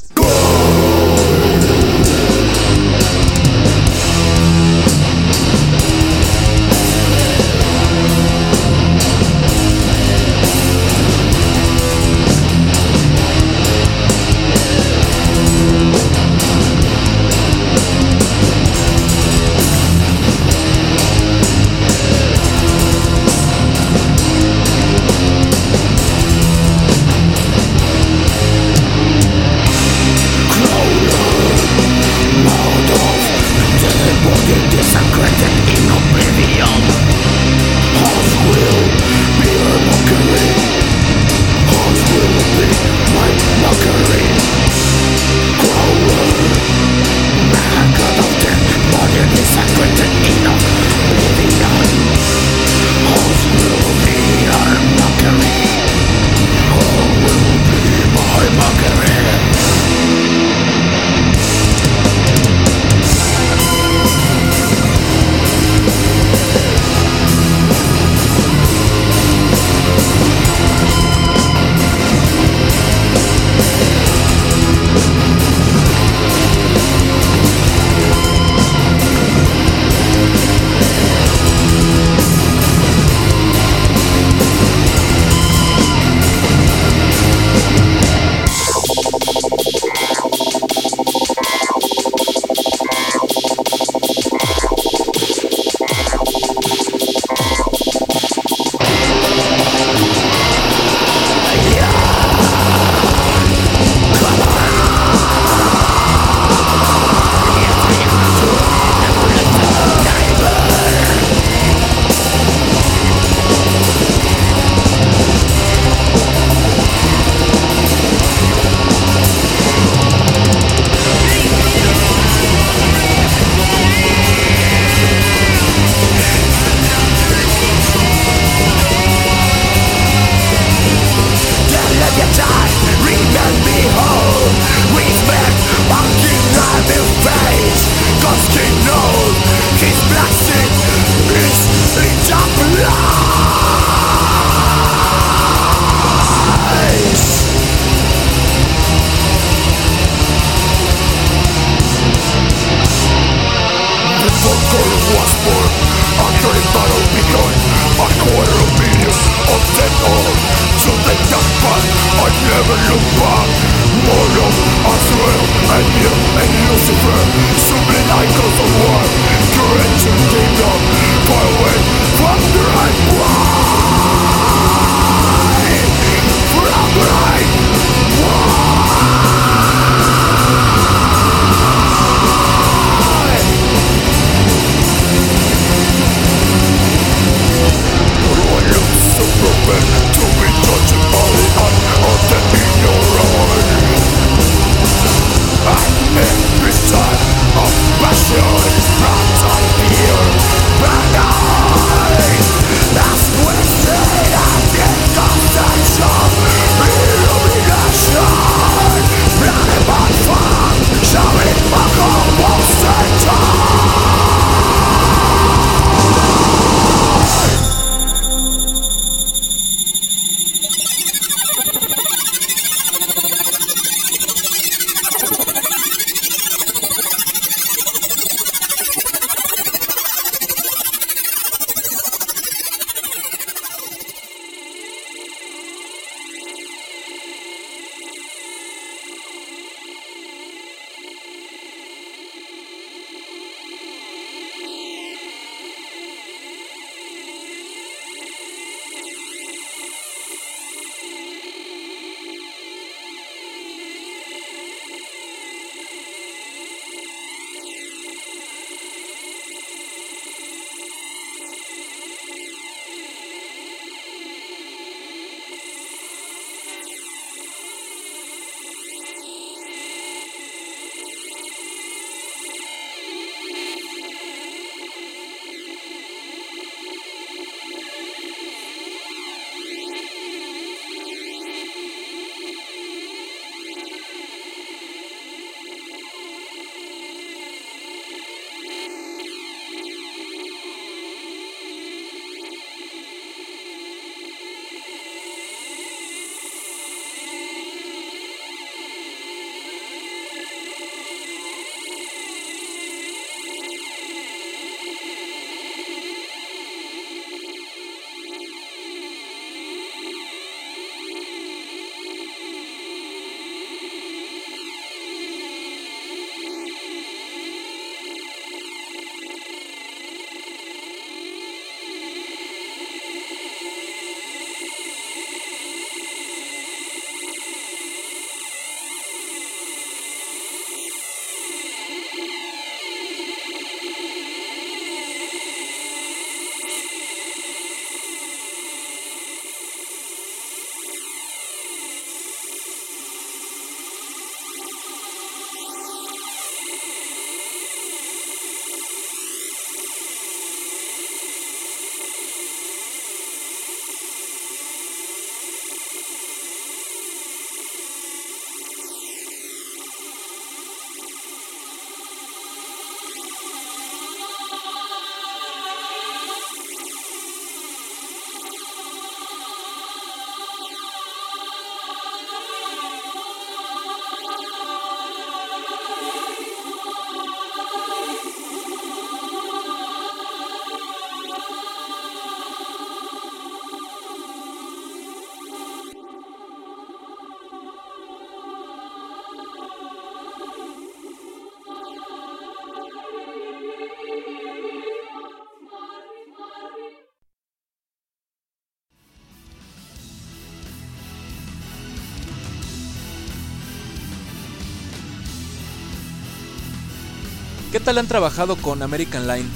¿Qué tal han trabajado con American Line?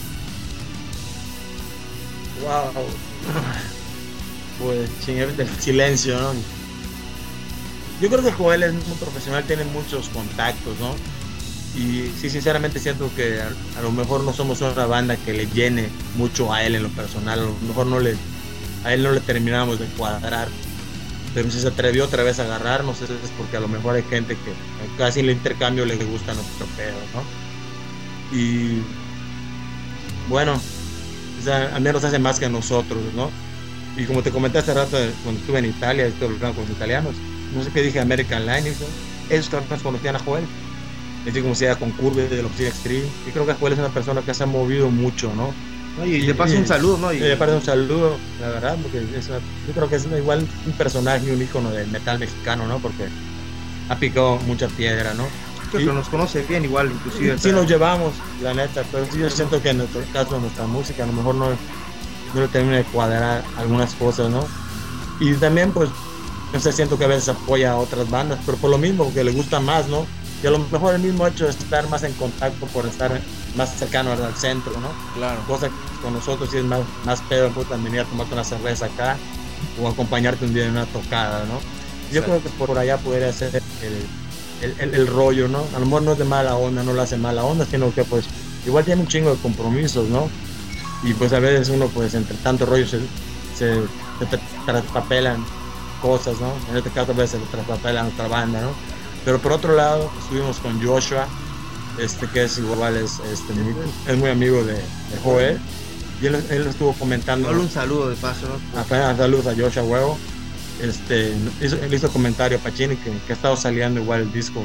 Wow. Pues chingar del silencio, ¿no? Yo creo que Joel es muy profesional, tiene muchos contactos, ¿no? Y sí, sinceramente siento que a lo mejor no somos una banda que le llene mucho a él en lo personal, a lo mejor a él no le terminamos de cuadrar, pero si se atrevió otra vez a agarrarnos es porque a lo mejor hay gente que casi en el intercambio le gusta nuestro pedo, ¿no? Y bueno, o sea, al menos hace más que a nosotros, ¿no? Y como te comenté hace rato cuando estuve en Italia, estuve hablando con los italianos, no sé qué dije, American Line, ellos también conocían a Joel, así como sea con Curve de la Oficina Extreme, y creo que Joel es una persona que se ha movido mucho, ¿no? Y le paso un saludo, ¿no? Y le paso un saludo, la verdad, porque yo creo que es igual un personaje, un ícono del metal mexicano, ¿no? Porque ha picado mucha piedra, ¿no? Creo que nos conoce bien igual, inclusive. Sí nos llevamos, la neta, pero sí yo siento que en nuestro caso, nuestra música, a lo mejor no le termina de cuadrar algunas cosas, ¿no? Y también, pues, no sé, siento que a veces apoya a otras bandas, pero por lo mismo, porque le gusta más, ¿no? Y a lo mejor el mismo hecho de estar más en contacto por estar más cercano al centro, ¿no? Claro. Cosa que con nosotros sí es más pedo, puta, venir a tomarte una cerveza acá o acompañarte un día en una tocada, ¿no? Yo creo que por allá podría ser el rollo, ¿no? A lo mejor no es de mala onda, no lo hace mala onda, sino que pues igual tiene un chingo de compromisos, ¿no? Y pues a veces uno pues entre tanto rollo se traspapelan cosas, ¿no? En este caso a veces se traspapelan otra banda, ¿no? Pero por otro lado estuvimos con Joshua, que es igual, es muy amigo de Joel, y él estuvo comentando. Solo un saludo de paso, ¿no? Apenas saludos a Joshua Huevo. Él hizo comentario a Pacini que ha estado saliendo igual el disco,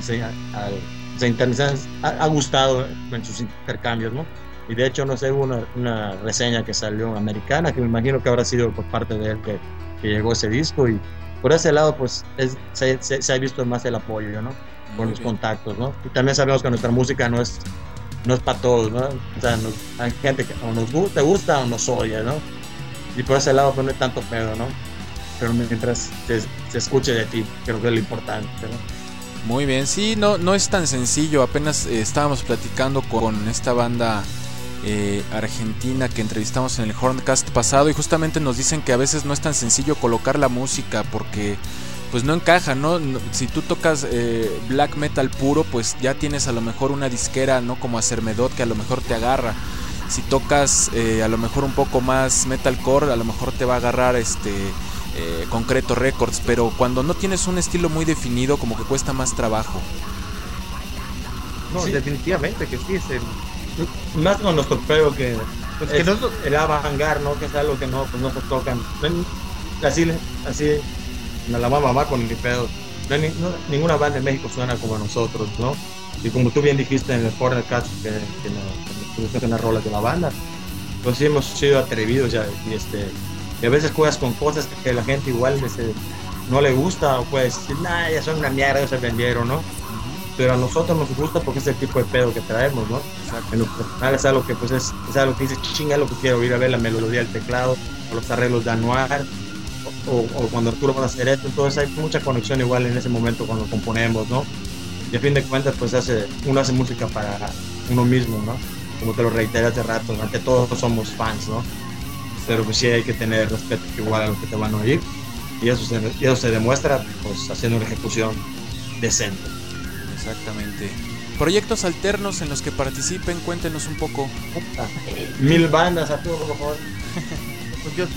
ha gustado en sus intercambios, ¿no? Y de hecho, no sé, hubo una reseña que salió americana, que me imagino que habrá sido por parte de él que llegó ese disco, y por ese lado, pues, se ha visto más el apoyo, ¿no? Con los contactos, ¿no? Y también sabemos que nuestra música no es para todos, ¿no? O sea, hay gente que o te gusta o nos odia, ¿no? Y por ese lado, pues, no hay tanto pedo, ¿no? Pero mientras se escuche de ti, creo que es lo importante, ¿no? Muy bien, sí, no es tan sencillo. Apenas estábamos platicando con esta banda argentina que entrevistamos en el Horncast pasado, y justamente nos dicen que a veces no es tan sencillo colocar la música porque pues no encaja, ¿no? Si tú tocas black metal puro, pues ya tienes a lo mejor una disquera, ¿no? Como Acermedot, que a lo mejor te agarra. Si tocas a lo mejor un poco más metalcore, a lo mejor te va a agarrar Concreto Records, pero cuando no tienes un estilo muy definido, como que cuesta más trabajo. No, sí. Definitivamente que sí, más con nuestro pego que pues que el avant-garde, ¿no? Que es algo que no se tocan. Así me la va a mamar con mi pedo. Ninguna banda en México suena como nosotros, ¿no? Y como tú bien dijiste en el Horncast que nos en las rolas de la banda, pues sí hemos sido atrevidos ya, y a veces juegas con cosas que la gente igual no le gusta, o puede decir, nah, ya son una mierda, ya se vendieron, ¿no? Pero a nosotros nos gusta porque es el tipo de pedo que traemos, ¿no? En lo personal es algo que pues es algo que dices, chinga, es lo que quiero ir a ver, la melodía del teclado, o los arreglos de Anuar, o cuando Arturo va a hacer esto. Entonces hay mucha conexión igual en ese momento cuando componemos, ¿no? Y a fin de cuentas pues uno hace música para uno mismo, ¿no? Como te lo reiteré hace rato, ante todos somos fans, ¿no? Pero pues sí hay que tener respeto igual a lo que te van a oír, y eso se demuestra pues haciendo una ejecución decente. Exactamente. Proyectos alternos en los que participen, cuéntenos un poco. 1000 bandas, Arturo, por favor. Pues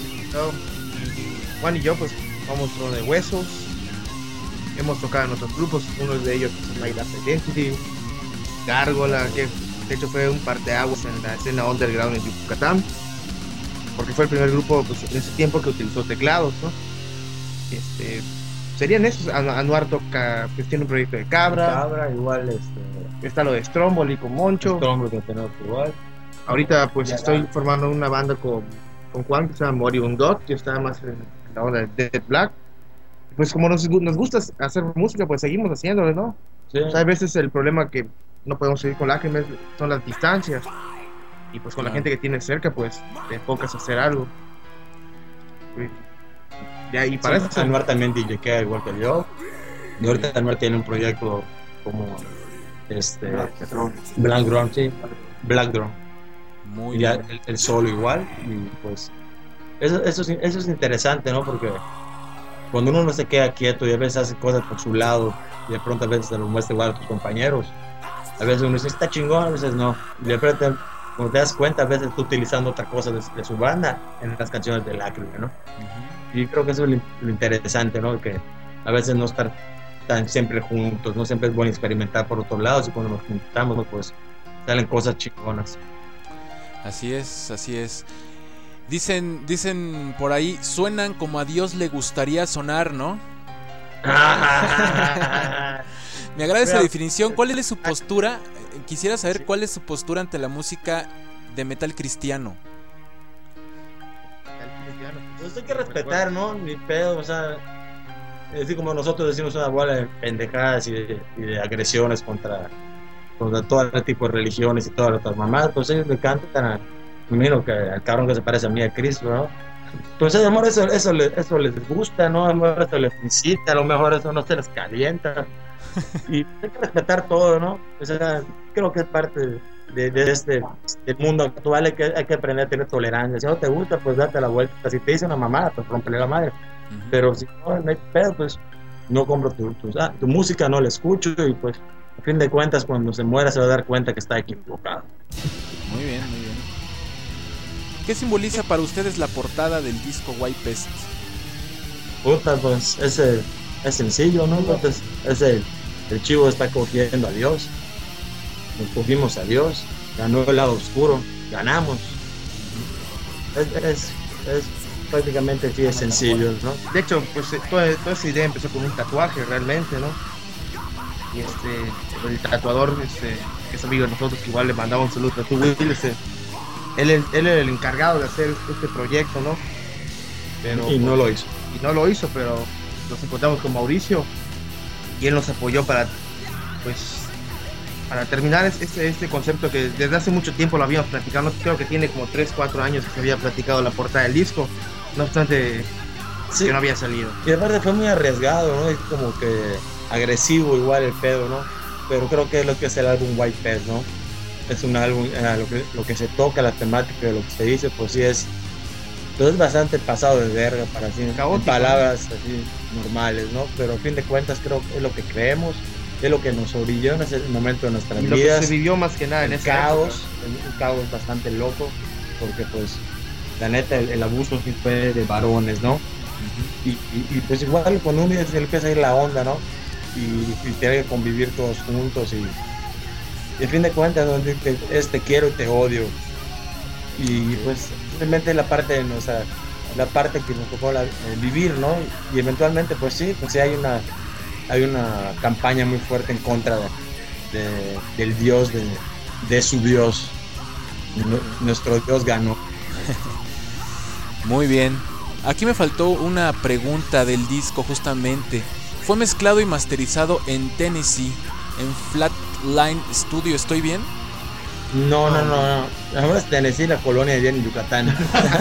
Juan y yo pues vamos con de Huesos, hemos tocado en otros grupos, uno de ellos pues, es My Last Identity, Gárgola, que de hecho fue un parteaguas en la escena underground en Yucatán, porque fue el primer grupo pues, en ese tiempo que utilizó teclados, ¿no? Serían esos. Anuar toca, pues tiene un proyecto de Cabra, igual está lo de Stromboli con Moncho. Stromboli que tenemos igual. Ahorita pues estoy formando una banda con Juan que se llama Moribund God, que está más en la onda de Dead Black. Pues como nos gusta hacer música, pues seguimos haciéndolo, ¿no? Sí. O sea, a veces el problema que no podemos seguir con Lágrimas son las distancias, y pues con la gente que tienes cerca pues te enfocas a hacer algo. Y para sí, eso Anuar también DJ queda igual que yo. Y ahorita Anuar tiene un proyecto como Black Drum, sí, Black Drum. Muy Y ya bien. el solo igual, y pues eso es interesante, ¿no? Porque cuando uno no se queda quieto y a veces hace cosas por su lado y de pronto a veces se lo muestra igual a tus compañeros, a veces uno dice está chingón, a veces no, y de repente cuando te das cuenta a veces tú utilizando otra cosa de su banda en las canciones de Lágrima, ¿no? Ujú. Y creo que eso es lo interesante, ¿no? Que a veces no estar tan siempre juntos, no siempre es bueno experimentar por otros lados, y cuando nos juntamos, ¿no? Pues salen cosas chingonas. Así es, así es. Dicen por ahí, suenan como a Dios le gustaría sonar, ¿no? Me agrada esa definición. ¿Cuál es su postura? Quisiera saber cuál es su postura ante la música de metal cristiano. Pues hay que respetar, ¿no? Ni pedo, o sea, así como nosotros decimos una bola de pendejadas y de agresiones contra todo el tipo de religiones y todas las mamadas, pues ellos le cantan al cabrón que se parece a mí, a Cristo, ¿no? Pues a lo mejor eso les gusta, ¿no? A lo mejor eso les incita, a lo mejor eso no se les calienta. Y hay que respetar todo, ¿no? O sea, creo que es parte del mundo actual. Hay que aprender a tener tolerancia. Si no te gusta, pues date la vuelta. Si te dice una mamada, pues rompele la madre. Ujú. Pero si no hay pedo, pues no compro tu música, no la escucho, y pues a fin de cuentas cuando se muera se va a dar cuenta que está equivocado. Muy bien, muy bien. ¿Qué simboliza para ustedes la portada del disco White Pest? Puta, pues es sencillo, ¿no? Pues, el chivo está cogiendo a Dios, nos cogimos a Dios, ganó el lado oscuro, ganamos. Es prácticamente así, es sencillo, ¿no? De hecho, pues toda esa idea empezó con un tatuaje realmente, ¿no? Y el tatuador, que es amigo de nosotros, que igual le mandaba un saludo a tu Will, él era el encargado de hacer este proyecto, ¿no? Pero, Y no lo hizo. Y no lo hizo, pero nos encontramos con Mauricio y él nos apoyó para terminar este concepto que desde hace mucho tiempo lo habíamos platicado. Creo que tiene como 3-4 años que se había platicado la portada del disco, no obstante Sí. que no había salido. Y aparte fue muy arriesgado, ¿no? Es como que agresivo igual el pedo, ¿no? Pero creo que es lo que es el álbum White Pest, ¿no? Es un álbum, lo que se toca, la temática de lo que se dice, pues sí es bastante pasado de verga para así, en Caótico, palabras así normales, ¿no? Pero a fin de cuentas creo que es lo que creemos, es lo que nos orilló en ese momento de nuestras Y lo que vidas. se vivió más que nada en El ese caos, un caos bastante loco, porque pues la neta el abuso sí fue de varones, ¿no? Y pues igual con uno se le empieza a ir la onda, ¿no? Y tiene que convivir todos juntos y a fin de cuentas donde te quiero y te odio, y pues simplemente la parte que nos tocó vivir, ¿no? Y eventualmente pues sí hay una campaña muy fuerte en contra del Dios, de su Dios. Nuestro Dios ganó. Muy bien. Aquí me faltó una pregunta del disco justamente. Fue mezclado y masterizado en Tennessee, en Flatline Studio, ¿estoy bien? No. Ahora es Tennessee, la colonia allá en Yucatán.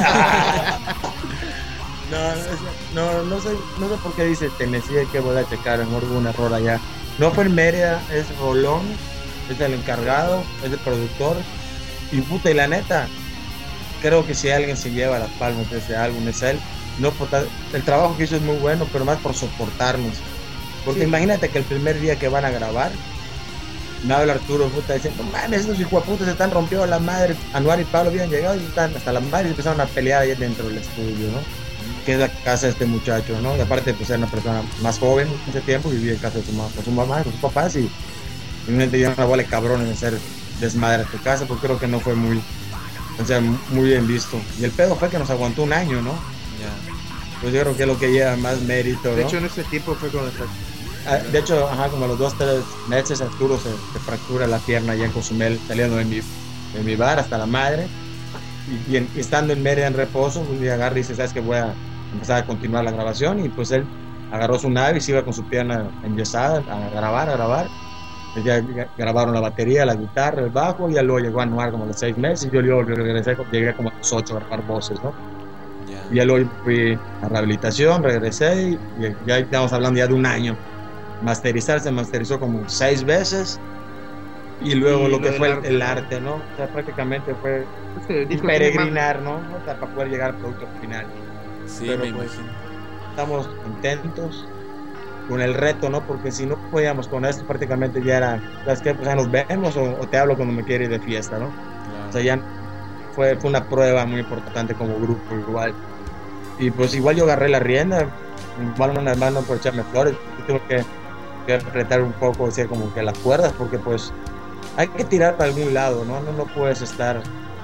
No sé por qué dice Tennessee, hay que volver a checar, mejor hubo un error allá. No fue en Mérida, es Rolón, es el encargado, es el productor. Y puta, y la neta, creo que si alguien se lleva las palmas de ese álbum es él. No, el trabajo que hizo es muy bueno, pero más por soportarnos. Porque imagínate que el primer día que van a grabar, me habla Arturo, puta, diciendo, no mames, estos hijueputas se están rompiendo la madre. Anuar y Pablo habían llegado y están hasta la madre y empezaron a pelear ahí dentro del estudio, ¿no? Que es la casa de este muchacho, ¿no? Y aparte, pues era una persona más joven en ese tiempo, vivía en casa de su mamá, con sus papás, y me dieron una bola de cabrón en hacer desmadre a tu casa, porque creo que no fue muy bien visto. Y el pedo fue que nos aguantó un año, ¿no? Ya. Pues yo creo que es lo que lleva más mérito, ¿no? De hecho, en ese tiempo fue cuando de hecho, como a los 2-3 meses Arturo se fractura la pierna allá en Cozumel, saliendo de mi bar hasta la madre, y estando en Mérida en reposo, un día agarra y dice, ¿sabes qué? Voy a empezar a continuar la grabación, y pues él agarró su nave y se iba con su pierna enyesada a grabar. Ya grabaron la batería, la guitarra, el bajo, y ya luego llegó a Anuar como a los 6 meses, y yo luego regresé, llegué como a los 8 a grabar voces, ¿no? Ya. Y ya luego fui a rehabilitación, regresé, y ya estamos hablando ya de un año. Se masterizó como 6 veces, Y luego Y lo lo que del fue arte, el ¿no? arte, ¿no? O sea, prácticamente fue Este un disco tiene peregrinar, ¿no? O sea, para poder llegar al producto final. Sí, Pero me pues imagino. estamos contentos con el reto, ¿no? Porque si no podíamos con esto, prácticamente ya era, ¿sabes qué? Pues ya nos vemos o te hablo cuando me quiera ir de fiesta, ¿no? O sea, Claro. ya fue una prueba muy importante como grupo igual. Y pues igual yo agarré la rienda, igual una hermana por echarme flores, yo tuve que apretar un poco, decir como que las cuerdas, porque pues hay que tirar para algún lado, ¿no? No puedes estar,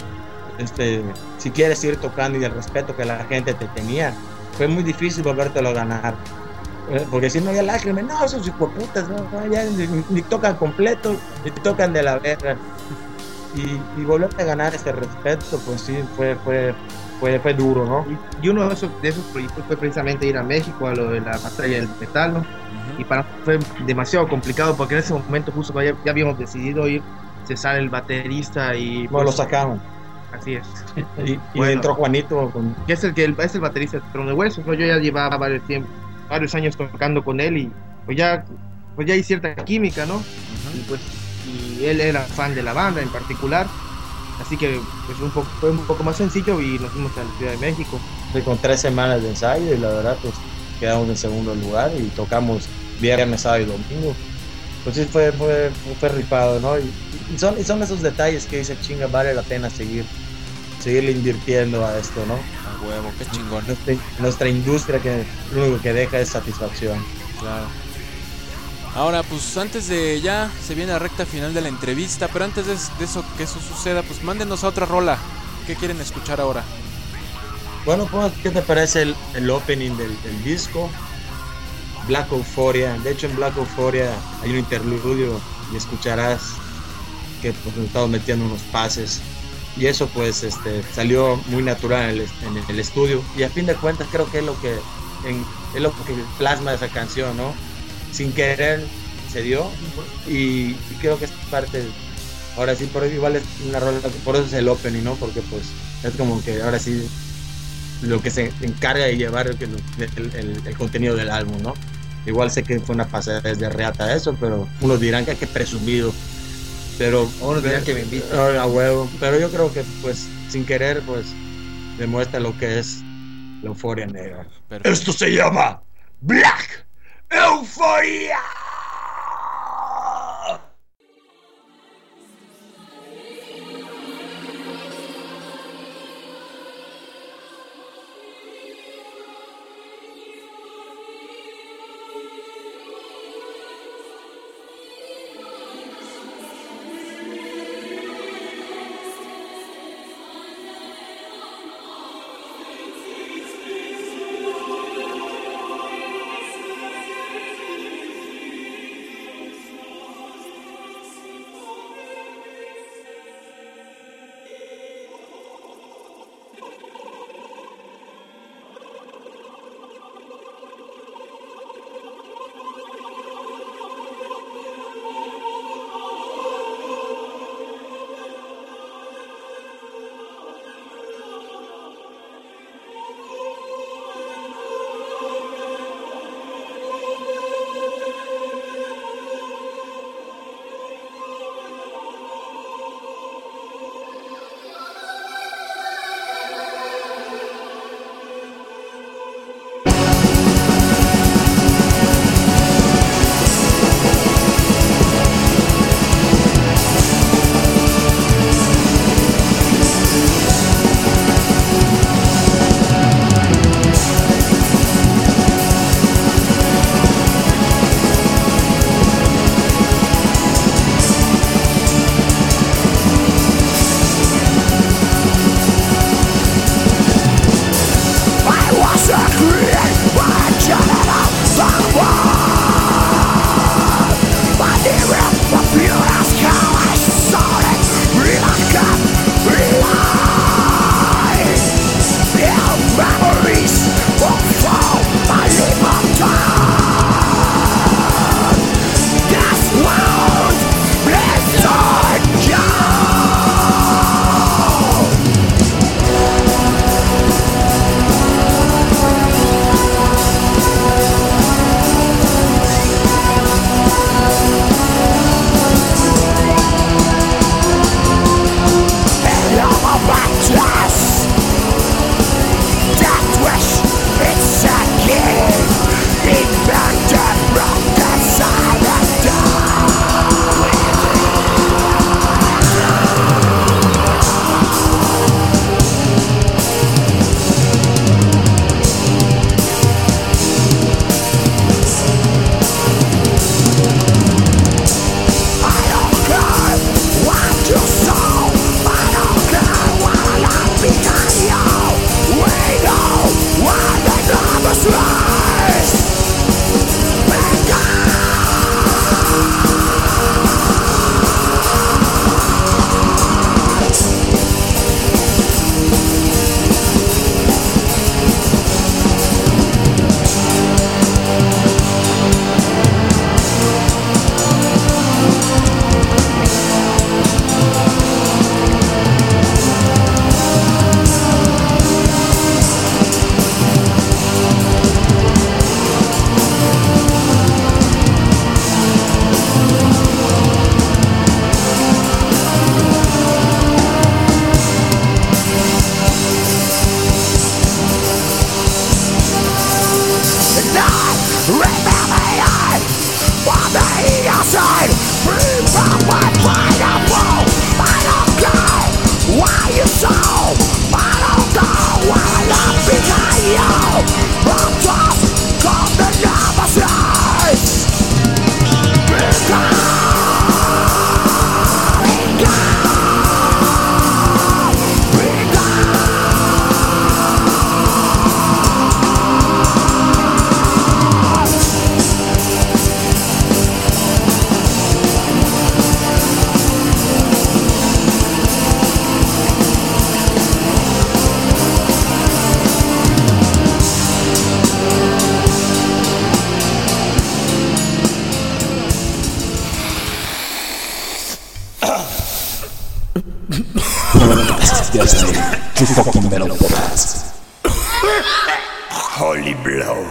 si quieres ir tocando y el respeto que la gente te tenía, fue muy difícil volvértelo a ganar. Porque si no, ya lágrimas, no, esos hijueputas, no, ya ni tocan completo, ni tocan de la verga. Y volverte a ganar ese respeto, pues sí, fue duro, ¿no? Y uno de esos proyectos fue precisamente ir a México a lo de la batalla del metal, ¿no? Y Ujú. para mí fue demasiado complicado porque en ese momento justo cuando ya habíamos decidido ir, se sale el baterista y No lo pues sacaron. así es. Y Bueno, entró Juanito que es es el baterista de Trono de Huesos, ¿no? Yo ya llevaba varios años tocando con él y pues ya hay cierta química, ¿no? Y Ujú. pues y él era fan de la banda en particular, así que pues fue un poco más sencillo y nos fuimos a la Ciudad de México. con 3 semanas de ensayo y la verdad, pues quedamos en segundo lugar y tocamos viernes, sábado y domingo. Pues sí, fue rifado, ¿no? Y son esos detalles que dice, chinga, vale la pena seguirle invirtiendo a esto, ¿no? A huevo, qué chingón. Nuestra industria que lo único que deja es satisfacción. Claro. Ahora, pues antes de ya se viene la recta final de la entrevista, pero antes de eso, que eso suceda, pues mándenos a otra rola. ¿Qué quieren escuchar ahora? Bueno, pues, ¿qué te parece el opening del disco? Black Euphoria. De hecho, en Black Euphoria hay un interludio y escucharás que pues, nos estamos metiendo unos pases. Y eso pues salió muy natural en el estudio. Y a fin de cuentas creo que es lo que plasma esa canción, ¿no? Sin querer se dio. Y creo que es parte, ahora sí, por eso igual es una rola, por eso es el opening, ¿no? Porque pues es como que ahora sí lo que se encarga de llevar el contenido del álbum, ¿no? Igual sé que fue una pasada de reata eso, pero unos dirán que presumido. Pero Ahora dirán que me invitan. a huevo. Pero yo creo que pues sin querer pues demuestra lo que es la euforia negra. Perfecto. Esto se llama Black Euphoria. True fucking metal podcast. Holy blow.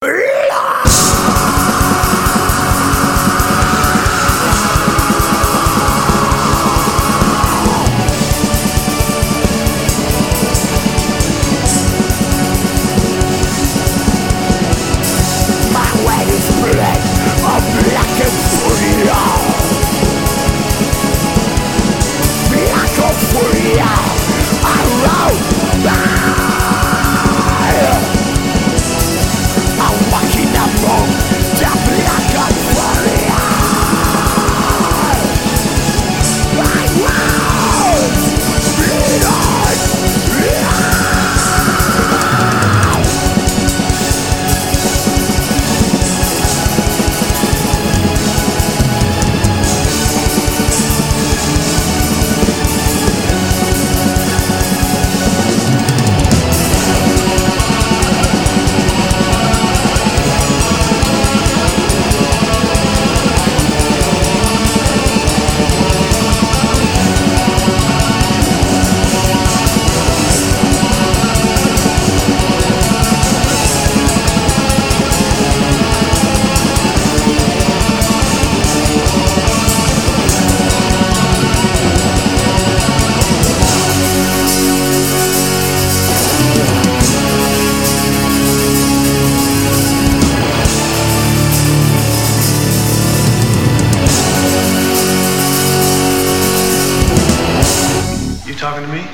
talking to me?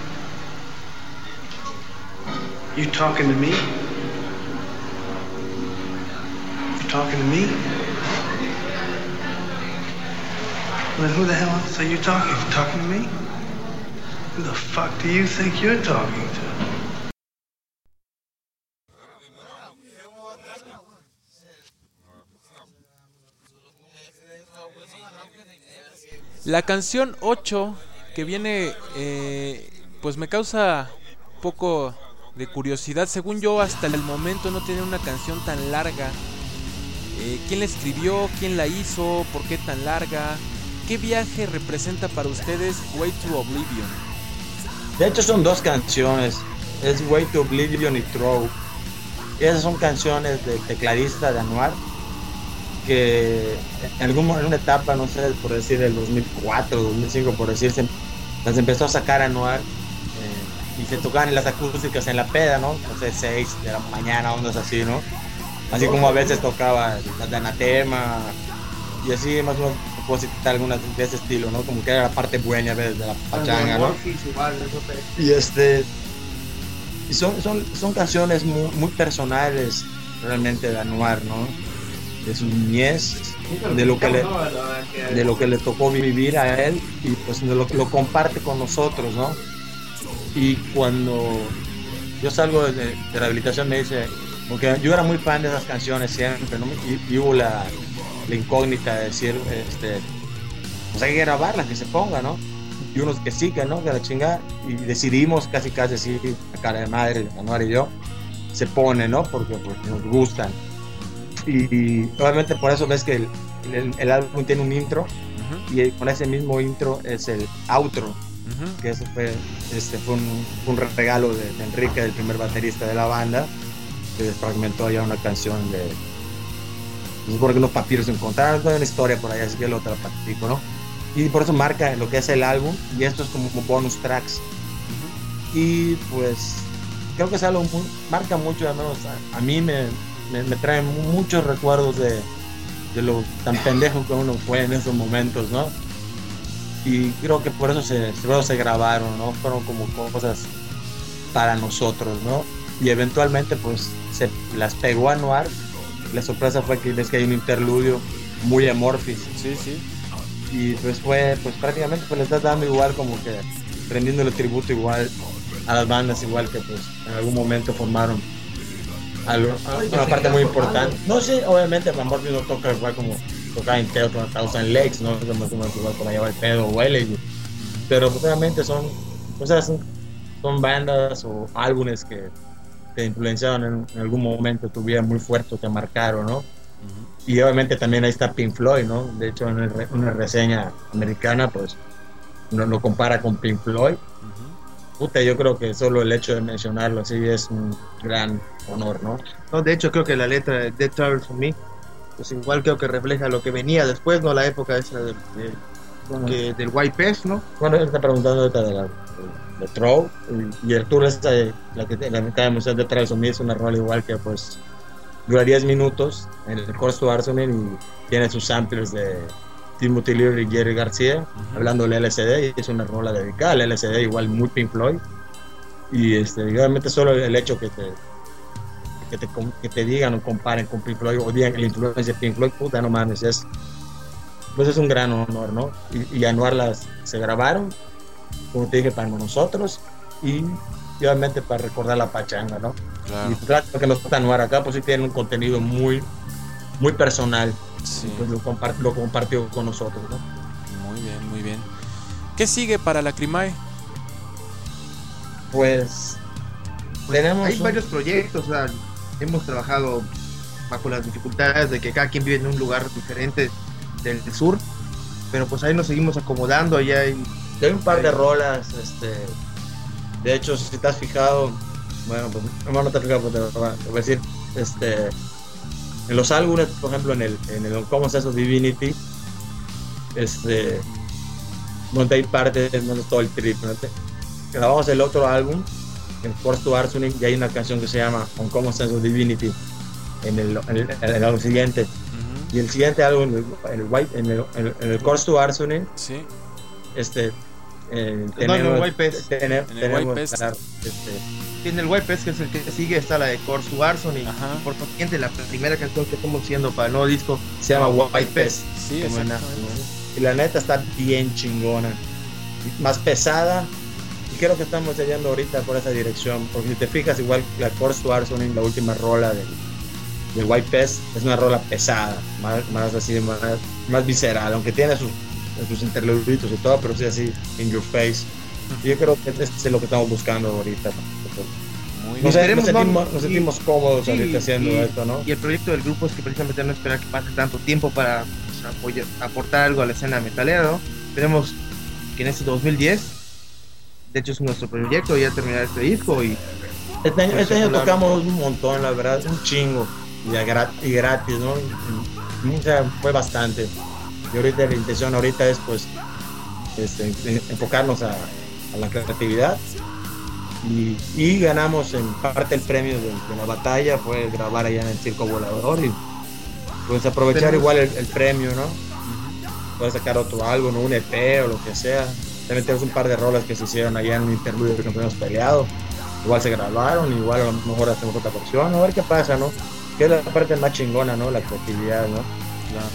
You talking to me? You talking to me? Well, who the hell else are you talking? You talking to me? Who the fuck do you think you're talking to? La canción 8 que viene, pues me causa poco de curiosidad. Según yo, hasta el momento no tiene una canción tan larga. ¿Quién la escribió? ¿Quién la hizo? ¿Por qué tan larga? ¿Qué viaje representa para ustedes Way to Oblivion? De hecho son dos canciones, es Way to Oblivion y Throw. Esas son canciones de tecladista de Anwar, que en una etapa, no sé, por decir el 2004, 2005, por decirse, las empezó a sacar Anwar y se tocaban en las acústicas en la peda, ¿no? No sé, 6 de la mañana, ondas así, ¿no? Así como a veces tocaba las de Anatema y así más o menos puedo citar algunas de ese estilo, ¿no? Como que era la parte buena a veces de la pachanga, ¿no? Y son canciones muy personales realmente de Anwar, ¿no? De su niñez, de lo que le tocó vivir a él y pues lo comparte con nosotros, ¿no? Y cuando yo salgo de rehabilitación me dice, porque yo era muy fan de esas canciones siempre, ¿no? Y hubo la incógnita de decir, pues hay que grabarlas, que se ponga, ¿no? Y unos que sí, que no, que la chingada, y decidimos casi así, a cara de madre, Anwar y yo, se pone, ¿no? Porque pues, nos gustan. Y obviamente por eso ves que el álbum tiene un intro, uh-huh. Y con ese mismo intro es el outro, uh-huh. Que eso fue un regalo de Enrique, el primer baterista de la banda, que desfragmentó ya una canción de, no sé por qué los papiros se encontraron, toda una historia por ahí, así que lo te la platico, ¿no? Y por eso marca lo que es el álbum, y esto es como bonus tracks, uh-huh. Y pues creo que es algo marca mucho, al menos a mí me trae muchos recuerdos de lo tan pendejo que uno fue en esos momentos, ¿no? y creo que por eso se grabaron, ¿no? Fueron como cosas para nosotros, ¿no? Y eventualmente pues se las pegó a Noir. La sorpresa fue que ves que hay un interludio muy Amorphis. Sí, sí. Y pues fue, pues prácticamente pues le estás dando igual como que rendiéndole tributo igual a las bandas igual que pues en algún momento formaron una parte muy importante. No sé, obviamente Amorphis no toca igual como tocaba en Teatro Thousand Lakes, no es más igual como lleva el pedo o L, pero pues obviamente son bandas o álbumes que te influenciaron en algún momento de tu vida muy fuerte, te marcaron, ¿no? Y obviamente también ahí está Pink Floyd, ¿no? De hecho, en una reseña americana, pues, lo compara con Pink Floyd. Puta, yo creo que solo el hecho de mencionarlo así es un gran honor, ¿no? No, de hecho, creo que la letra de Death Travels for Me, pues igual creo que refleja lo que venía después, ¿no? La época esa del White Pest, ¿no? Bueno, él está preguntando ahorita de Troll, y el tour esta la que acaba de mostrar de Travels for Me es una rola igual que, pues, dura 10 minutos en el Course to Arsenal y tiene sus samplers de Timothy Leary y Jerry García hablando del LSD, y es una rola dedicada al LSD, igual muy Pink Floyd. Y obviamente solo el hecho que te digan o comparen con Pink Floyd o digan que la influencia de Pink Floyd, puta, no mames, es un gran honor, ¿no? Y Anuar se grabaron, como te dije, para nosotros y obviamente para recordar la pachanga, ¿no? Claro. Y claro que no está Anuar acá, pues sí tiene un contenido muy, muy personal. Sí. Pues lo compartió con nosotros, ¿no? Muy bien, muy bien. ¿Qué sigue para Lacrimae? Pues tenemos hay varios proyectos, o sea, hemos trabajado bajo las dificultades de que cada quien vive en un lugar diferente del sur, pero pues ahí nos seguimos acomodando. Allá hay un par de rolas, de hecho, si te has fijado, bueno, pues no te has fijado, pues te voy a decir, en los álbumes, por ejemplo, en el Common Sense of Divinity, donde hay partes, no es todo el trip, ¿no? Grabamos el otro álbum, en Force to Arsenic, y hay una canción que se llama On Common Sense of Divinity en el álbum siguiente. Y el siguiente álbum, en el Course to Arsenic, sí. Tenemos White Pest. En el White Pest, que es el que sigue, está la de Course to Arsenic, y por consiguiente la primera canción que estamos haciendo para el nuevo disco se llama White Pest. Sí, y la neta está bien chingona, más pesada, y creo que estamos yendo ahorita por esa dirección, porque si te fijas, igual la Course to Arsenic, la última rola de White Pest, es una rola pesada, más así, más visceral, aunque tiene sus interluditos y todo, pero sí así, in your face. Y yo creo que es lo que estamos buscando ahorita. Muy bien. Nos sentimos cómodos ahorita haciendo esto, ¿no? Y el proyecto del grupo es que precisamente no esperar que pase tanto tiempo para aportar algo a la escena metalera, ¿no? Esperemos que en este 2010, de hecho es nuestro proyecto, ya terminar este disco. Y este año tocamos un montón, la verdad, un chingo, y gratis, ¿no? O sea, fue bastante. Y ahorita la intención es pues enfocarnos a la creatividad, y ganamos en parte el premio de la batalla, fue grabar allá en el Circo Volador, y pues aprovechar igual el premio, ¿no? Poder sacar otro álbum, un EP o lo que sea. También tenemos un par de rolas que se hicieron allá en un interludio que nos habíamos peleado, igual se grabaron, igual a lo mejor hacemos otra versión, a ver qué pasa, ¿no? Que es la parte más chingona, ¿no? La creatividad, ¿no? Claro.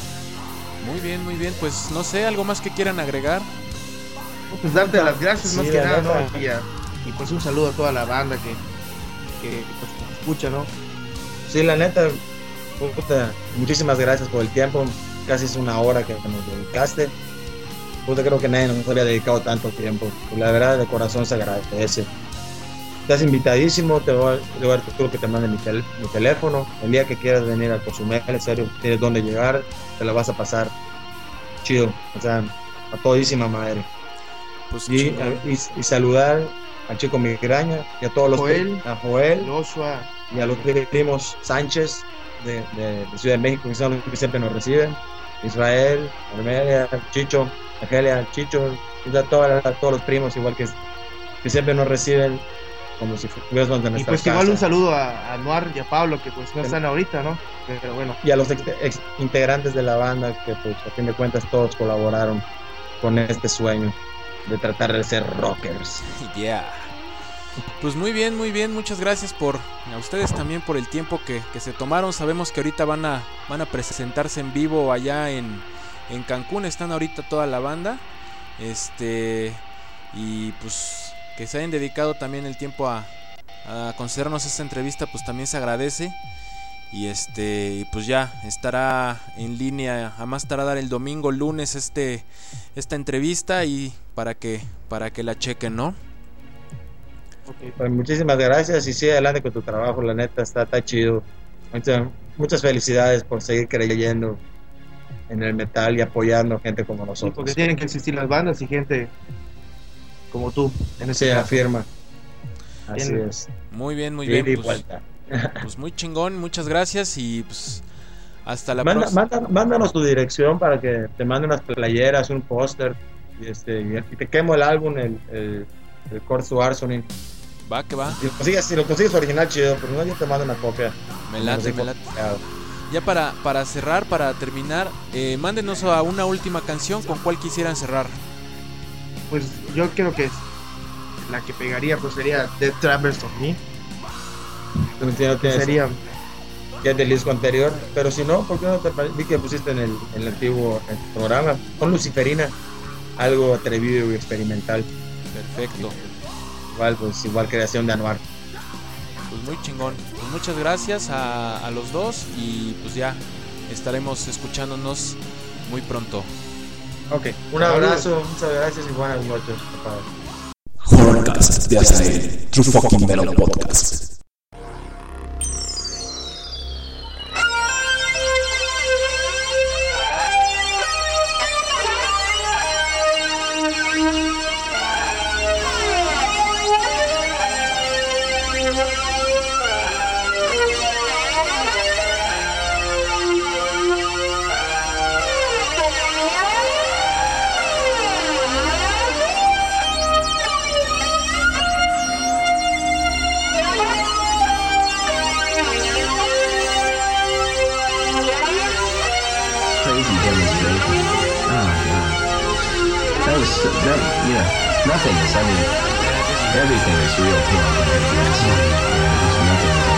Muy bien, pues no sé, algo más que quieran agregar. Pues darte las gracias, sí, más que nada, ¿no? Y pues un saludo a toda la banda que pues, escucha, ¿no? Sí, la neta, puta, muchísimas gracias por el tiempo, casi es una hora que nos dedicaste. Puta, creo que nadie nos había dedicado tanto tiempo, pues la verdad de corazón se agradece. Estás invitadísimo, te voy a dar que te mande mi teléfono, el día que quieras venir a Cozumel, en serio, tienes dónde llegar, te la vas a pasar chido, o sea, a todísima madre. Pues y saludar al chico Migraña y a todos los a Joel, Joshua, y a los primos Sánchez de Ciudad de México, que son los que siempre nos reciben, Israel, Armelia, Chicho, Angelia, Chicho, y a todos los primos igual que siempre nos reciben como si fuéramos de nuestra casa. Y pues casa. igual un saludo a Anuar y a Pablo, que pues no están ahorita, ¿no? Pero bueno. Y a los integrantes de la banda, que pues a fin de cuentas todos colaboraron con este sueño de tratar de ser rockers. Yeah. Pues muy bien, muchas gracias a ustedes también por el tiempo que se tomaron. Sabemos que ahorita van a presentarse en vivo allá en Cancún, están ahorita toda la banda. Y pues que se hayan dedicado también el tiempo a concedernos esta entrevista, pues también se agradece. Y pues ya estará en línea a más tardar el domingo, lunes esta entrevista, y para que la chequen, ¿no? Okay, pues muchísimas gracias y sigue adelante con tu trabajo, la neta está chido. Muchas felicidades por seguir creyendo en el metal y apoyando gente como nosotros. Sí, porque tienen que existir las bandas y gente como tú en ese afirma. Así es. Muy bien. Pues muy chingón, muchas gracias y pues hasta la próxima. Mándanos tu dirección para que te mande unas playeras, un póster y te quemo el álbum, el Corpse to Arsonic. Va, que va. Si lo consigues original, chido, pero no, yo te mando una copia. Me late. Ya para cerrar, para terminar, mándenos a una última canción. ¿Con cuál quisieran cerrar? Pues yo creo que la que pegaría pues sería The Traverse of Me. Sería ya es del disco anterior, pero si no, ¿por qué no te vi que pusiste en el antiguo programa? Con Luciferina, algo atrevido y experimental. Perfecto. Igual creación de Anuar. Pues muy chingón. Pues muchas gracias a los dos y pues ya estaremos escuchándonos muy pronto. Ok, un abrazo, muchas gracias y buenas noches. Horrorcast de Azael, True Fucking Metal Podcast. Nothing is, everything is real here. Nothing is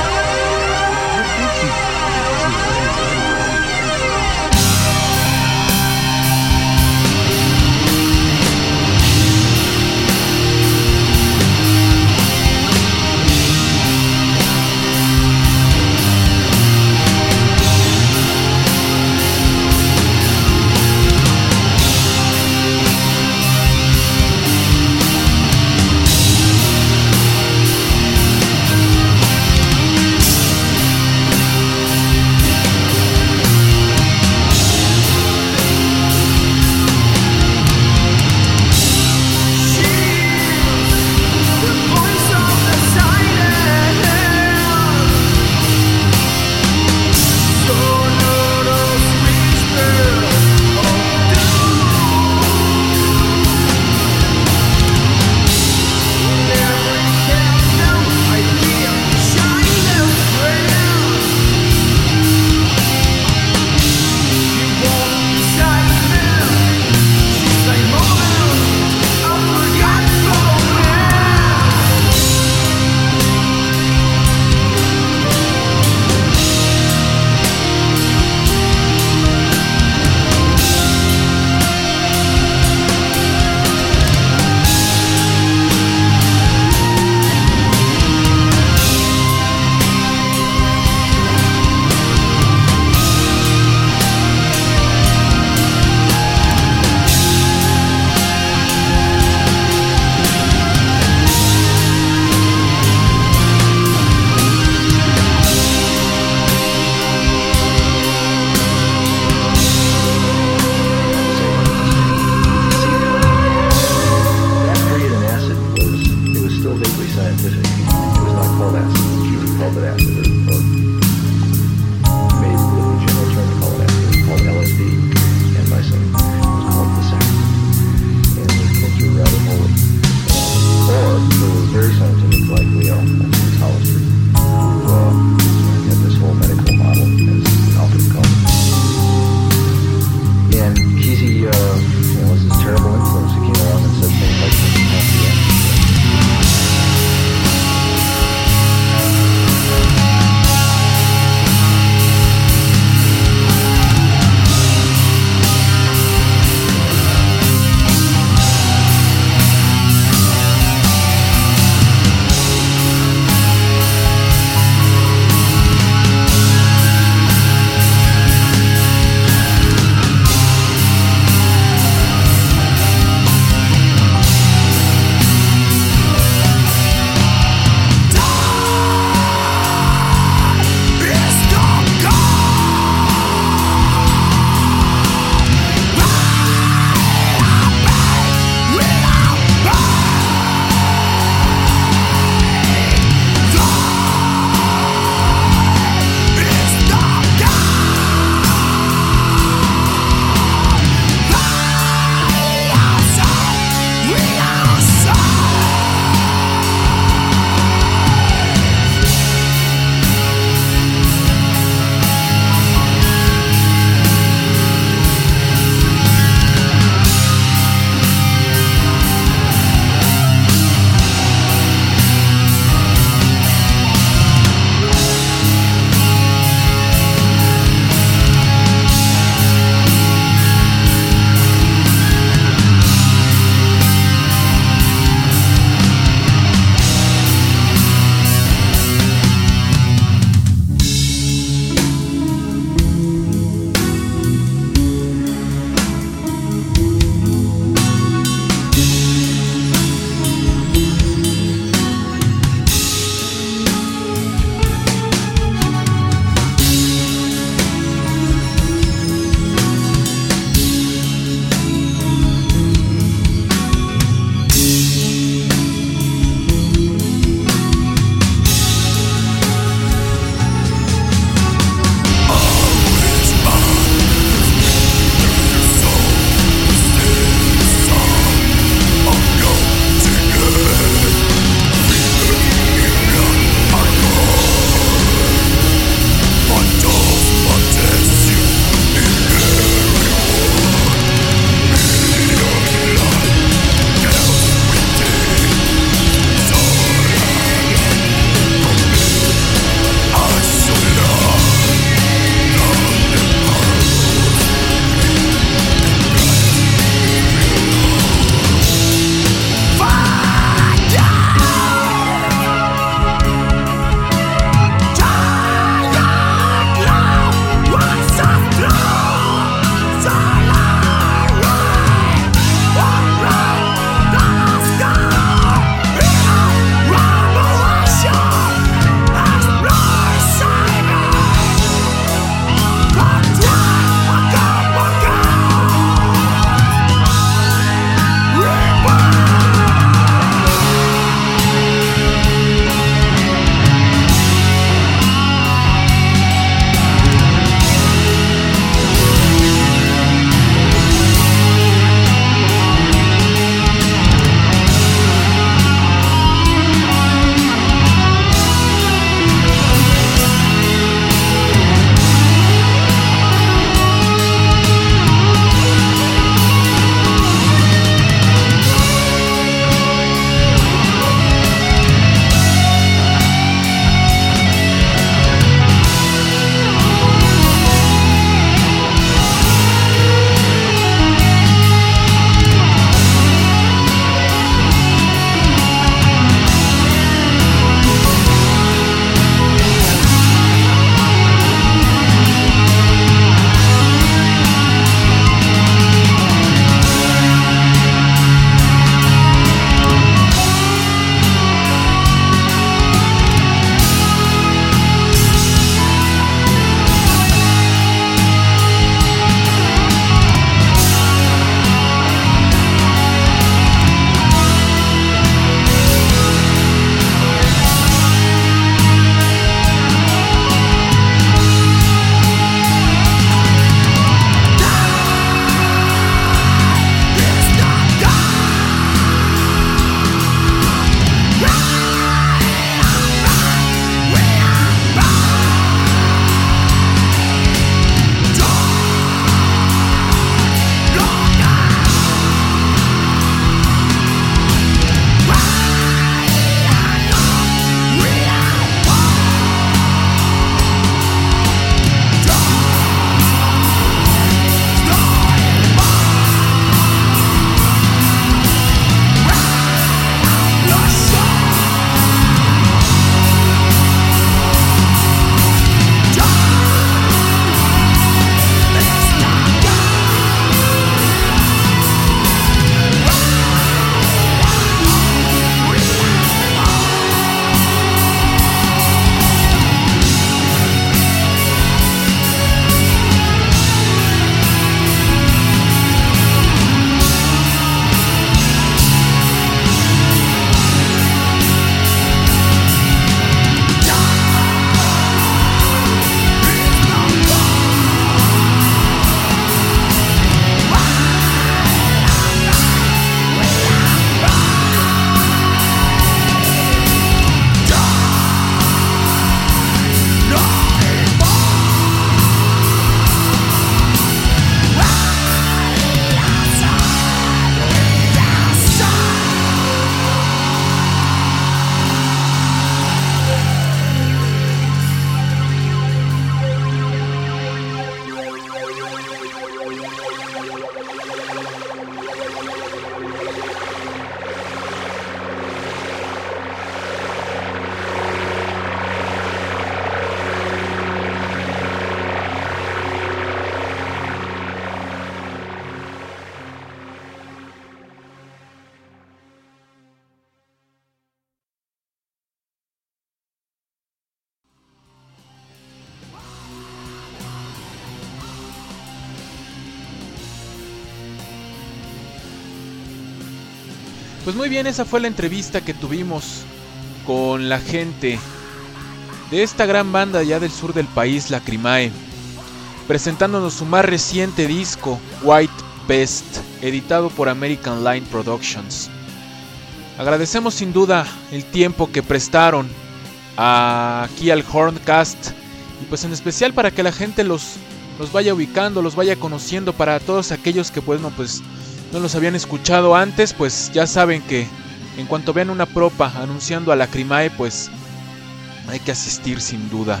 Pues muy bien, esa fue la entrevista que tuvimos con la gente de esta gran banda ya del sur del país, Lacrimae, presentándonos su más reciente disco, White Pest, editado por American Line Productions. Agradecemos sin duda el tiempo que prestaron aquí al Horncast, y pues en especial para que la gente los vaya ubicando, los vaya conociendo. Para todos aquellos que pues no los habían escuchado antes, pues ya saben que en cuanto vean una propa anunciando a Lacrimae, pues hay que asistir sin duda.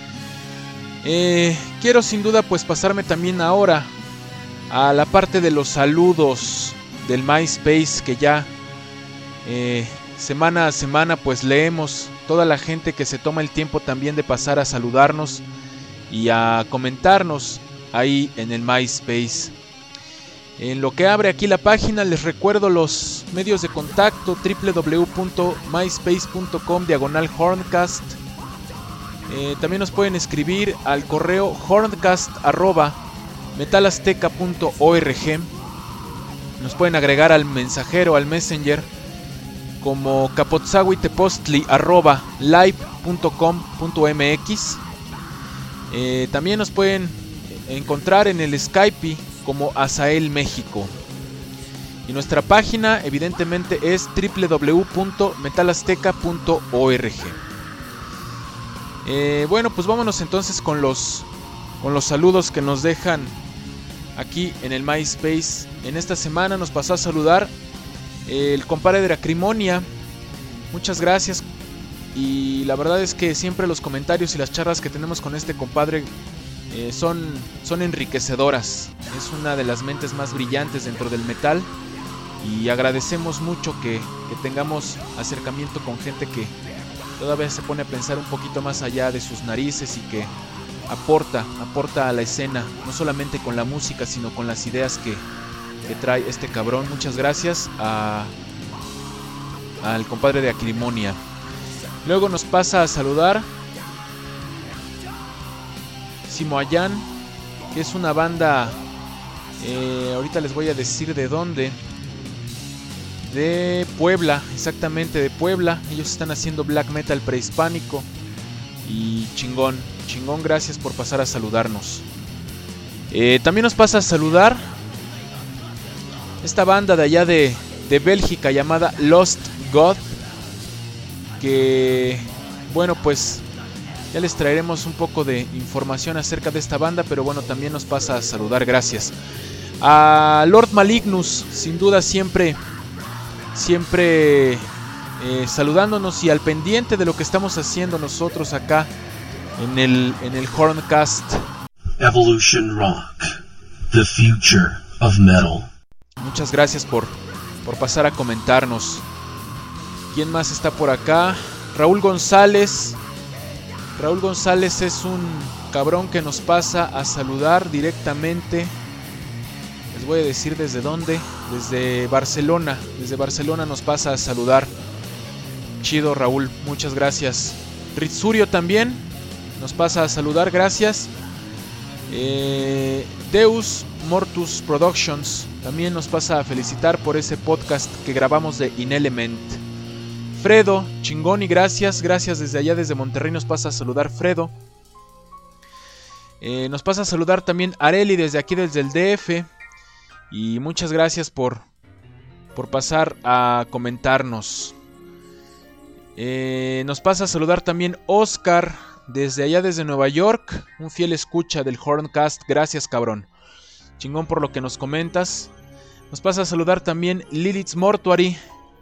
Quiero sin duda pues pasarme también ahora a la parte de los saludos del MySpace, que ya semana a semana pues leemos toda la gente que se toma el tiempo también de pasar a saludarnos y a comentarnos ahí en el MySpace. En lo que abre aquí la página, les recuerdo los medios de contacto: www.myspace.com/horncast. También nos pueden escribir al correo horncast@metalazteca.org. Nos pueden agregar al mensajero, al Messenger, como capotzahuitepostli@live.com.mx. También nos pueden encontrar en el Skype como Azael México. Y nuestra página evidentemente es www.metalazteca.org. Bueno, pues vámonos entonces con los saludos que nos dejan aquí en el MySpace. En esta semana nos pasó a saludar el compadre de Acrimonia. Muchas gracias. Y la verdad es que siempre los comentarios y las charlas que tenemos con este compadre son enriquecedoras. Es una de las mentes más brillantes dentro del metal, y agradecemos mucho que tengamos acercamiento con gente que todavía se pone a pensar un poquito más allá de sus narices y que aporta a la escena, no solamente con la música, sino con las ideas que trae este cabrón. Muchas gracias al compadre de Acrimonia. Luego nos pasa a saludar Simoayán, que es una banda, ahorita les voy a decir de dónde, de Puebla, exactamente de Puebla. Ellos están haciendo black metal prehispánico y chingón, gracias por pasar a saludarnos. También nos pasa a saludar esta banda de allá de Bélgica llamada Lost God, que bueno, pues ya les traeremos un poco de información acerca de esta banda, pero bueno, también nos pasa a saludar. Gracias a Lord Malignus, sin duda siempre saludándonos y al pendiente de lo que estamos haciendo nosotros acá en el Horncast. Evolution Rock, the future of metal. Muchas gracias por pasar a comentarnos. ¿Quién más está por acá? Raúl González. Raúl González es un cabrón que nos pasa a saludar directamente. Les voy a decir desde dónde. Desde Barcelona. Desde Barcelona nos pasa a saludar. Chido, Raúl, muchas gracias. Ritsurio también nos pasa a saludar, gracias. Deus Mortus Productions también nos pasa a felicitar por ese podcast que grabamos de Inelement. Fredo, chingón y gracias desde allá, desde Monterrey nos pasa a saludar Fredo. Nos pasa a saludar también Areli desde aquí, desde el DF. Y muchas gracias por pasar a comentarnos. Nos pasa a saludar también Oscar desde allá, desde Nueva York. Un fiel escucha del Horncast, gracias cabrón. Chingón por lo que nos comentas. Nos pasa a saludar también Lilith's Mortuary.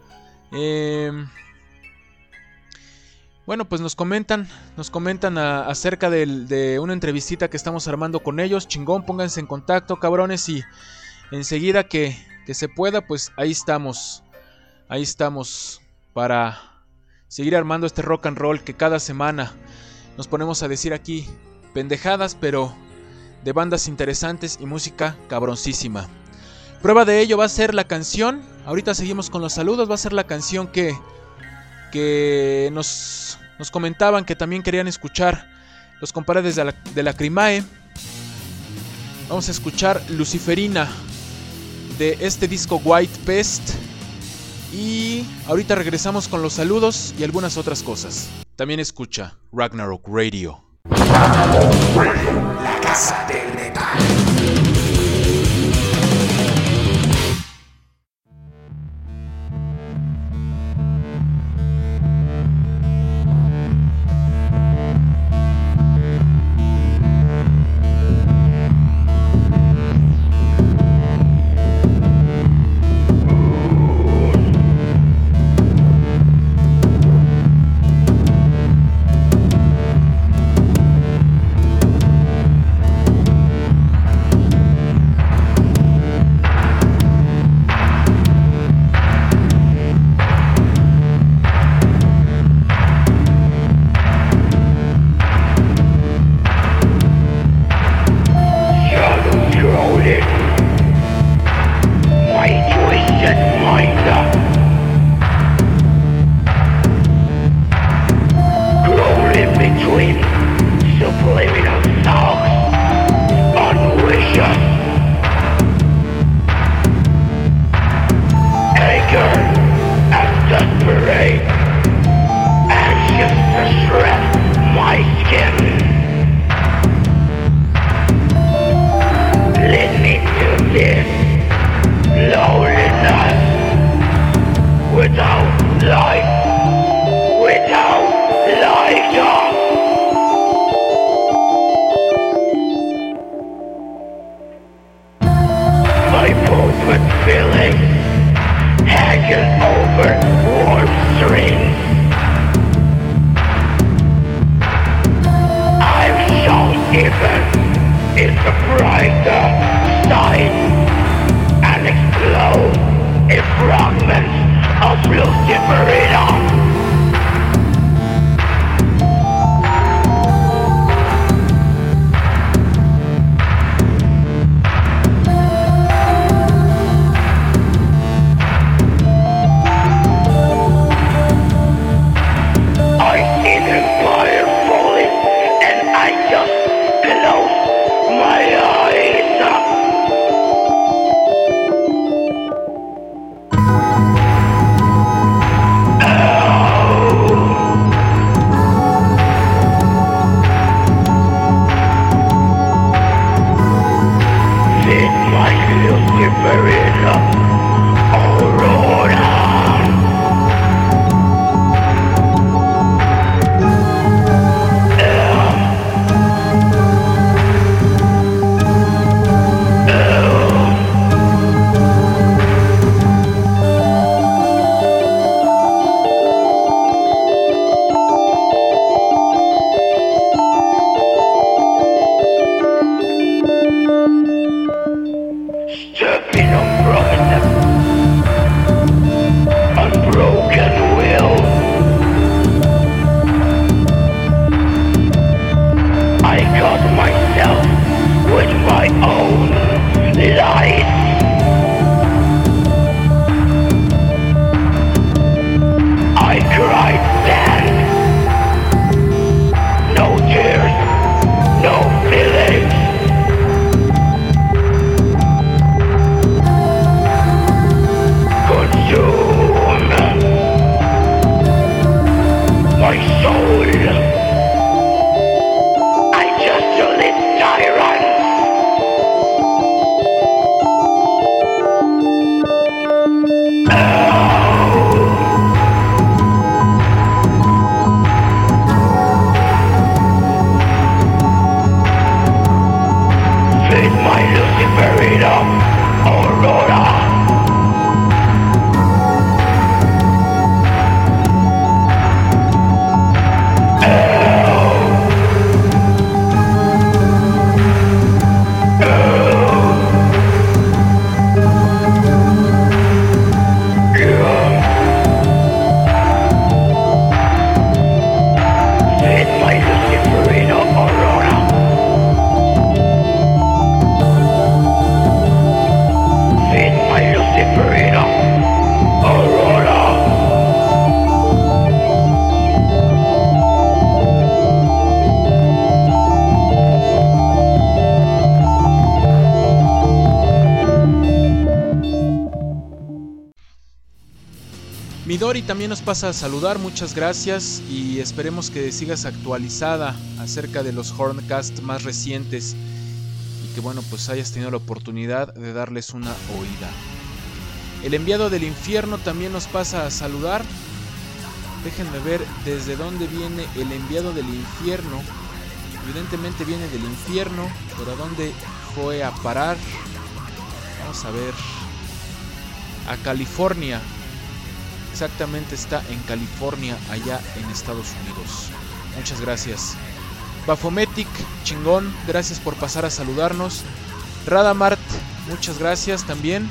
Bueno, pues nos comentan acerca de una entrevistita que estamos armando con ellos. Chingón, pónganse en contacto, cabrones, y enseguida que se pueda, pues ahí estamos para seguir armando este rock and roll que cada semana nos ponemos a decir aquí pendejadas, pero de bandas interesantes y música cabroncísima. Prueba de ello va a ser la canción. Ahorita seguimos con los saludos. Va a ser la canción que nos comentaban que también querían escuchar los compadres de Lacrimae. Vamos a escuchar Luciferina de este disco White Pest. Y ahorita regresamos con los saludos y algunas otras cosas. También escucha Ragnarok Radio. La casa del metal. Dori también nos pasa a saludar, muchas gracias y esperemos que sigas actualizada acerca de los Horncast más recientes y que bueno, pues hayas tenido la oportunidad de darles una oída. El enviado del infierno también nos pasa a saludar. Déjenme ver desde dónde viene el enviado del infierno. Evidentemente viene del infierno, pero ¿a dónde fue a parar? Vamos a ver. A California. Exactamente, está en California, allá en Estados Unidos. Muchas gracias. Bafometic, chingón, gracias por pasar a saludarnos. Radamart, muchas gracias también.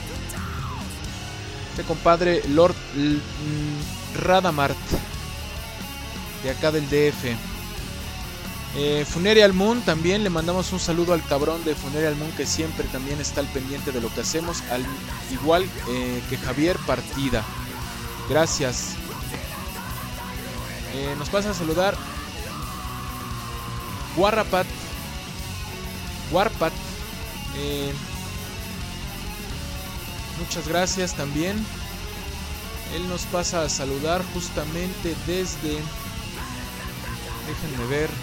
Este compadre Lord Radamart, de acá del DF. Funereal Moon, también le mandamos un saludo al cabrón de Funereal Moon, que siempre también está al pendiente de lo que hacemos, al igual que Javier Partida. Gracias. Nos pasa a saludar Warpat. Muchas gracias también. Él nos pasa a saludar justamente desde... Déjenme ver.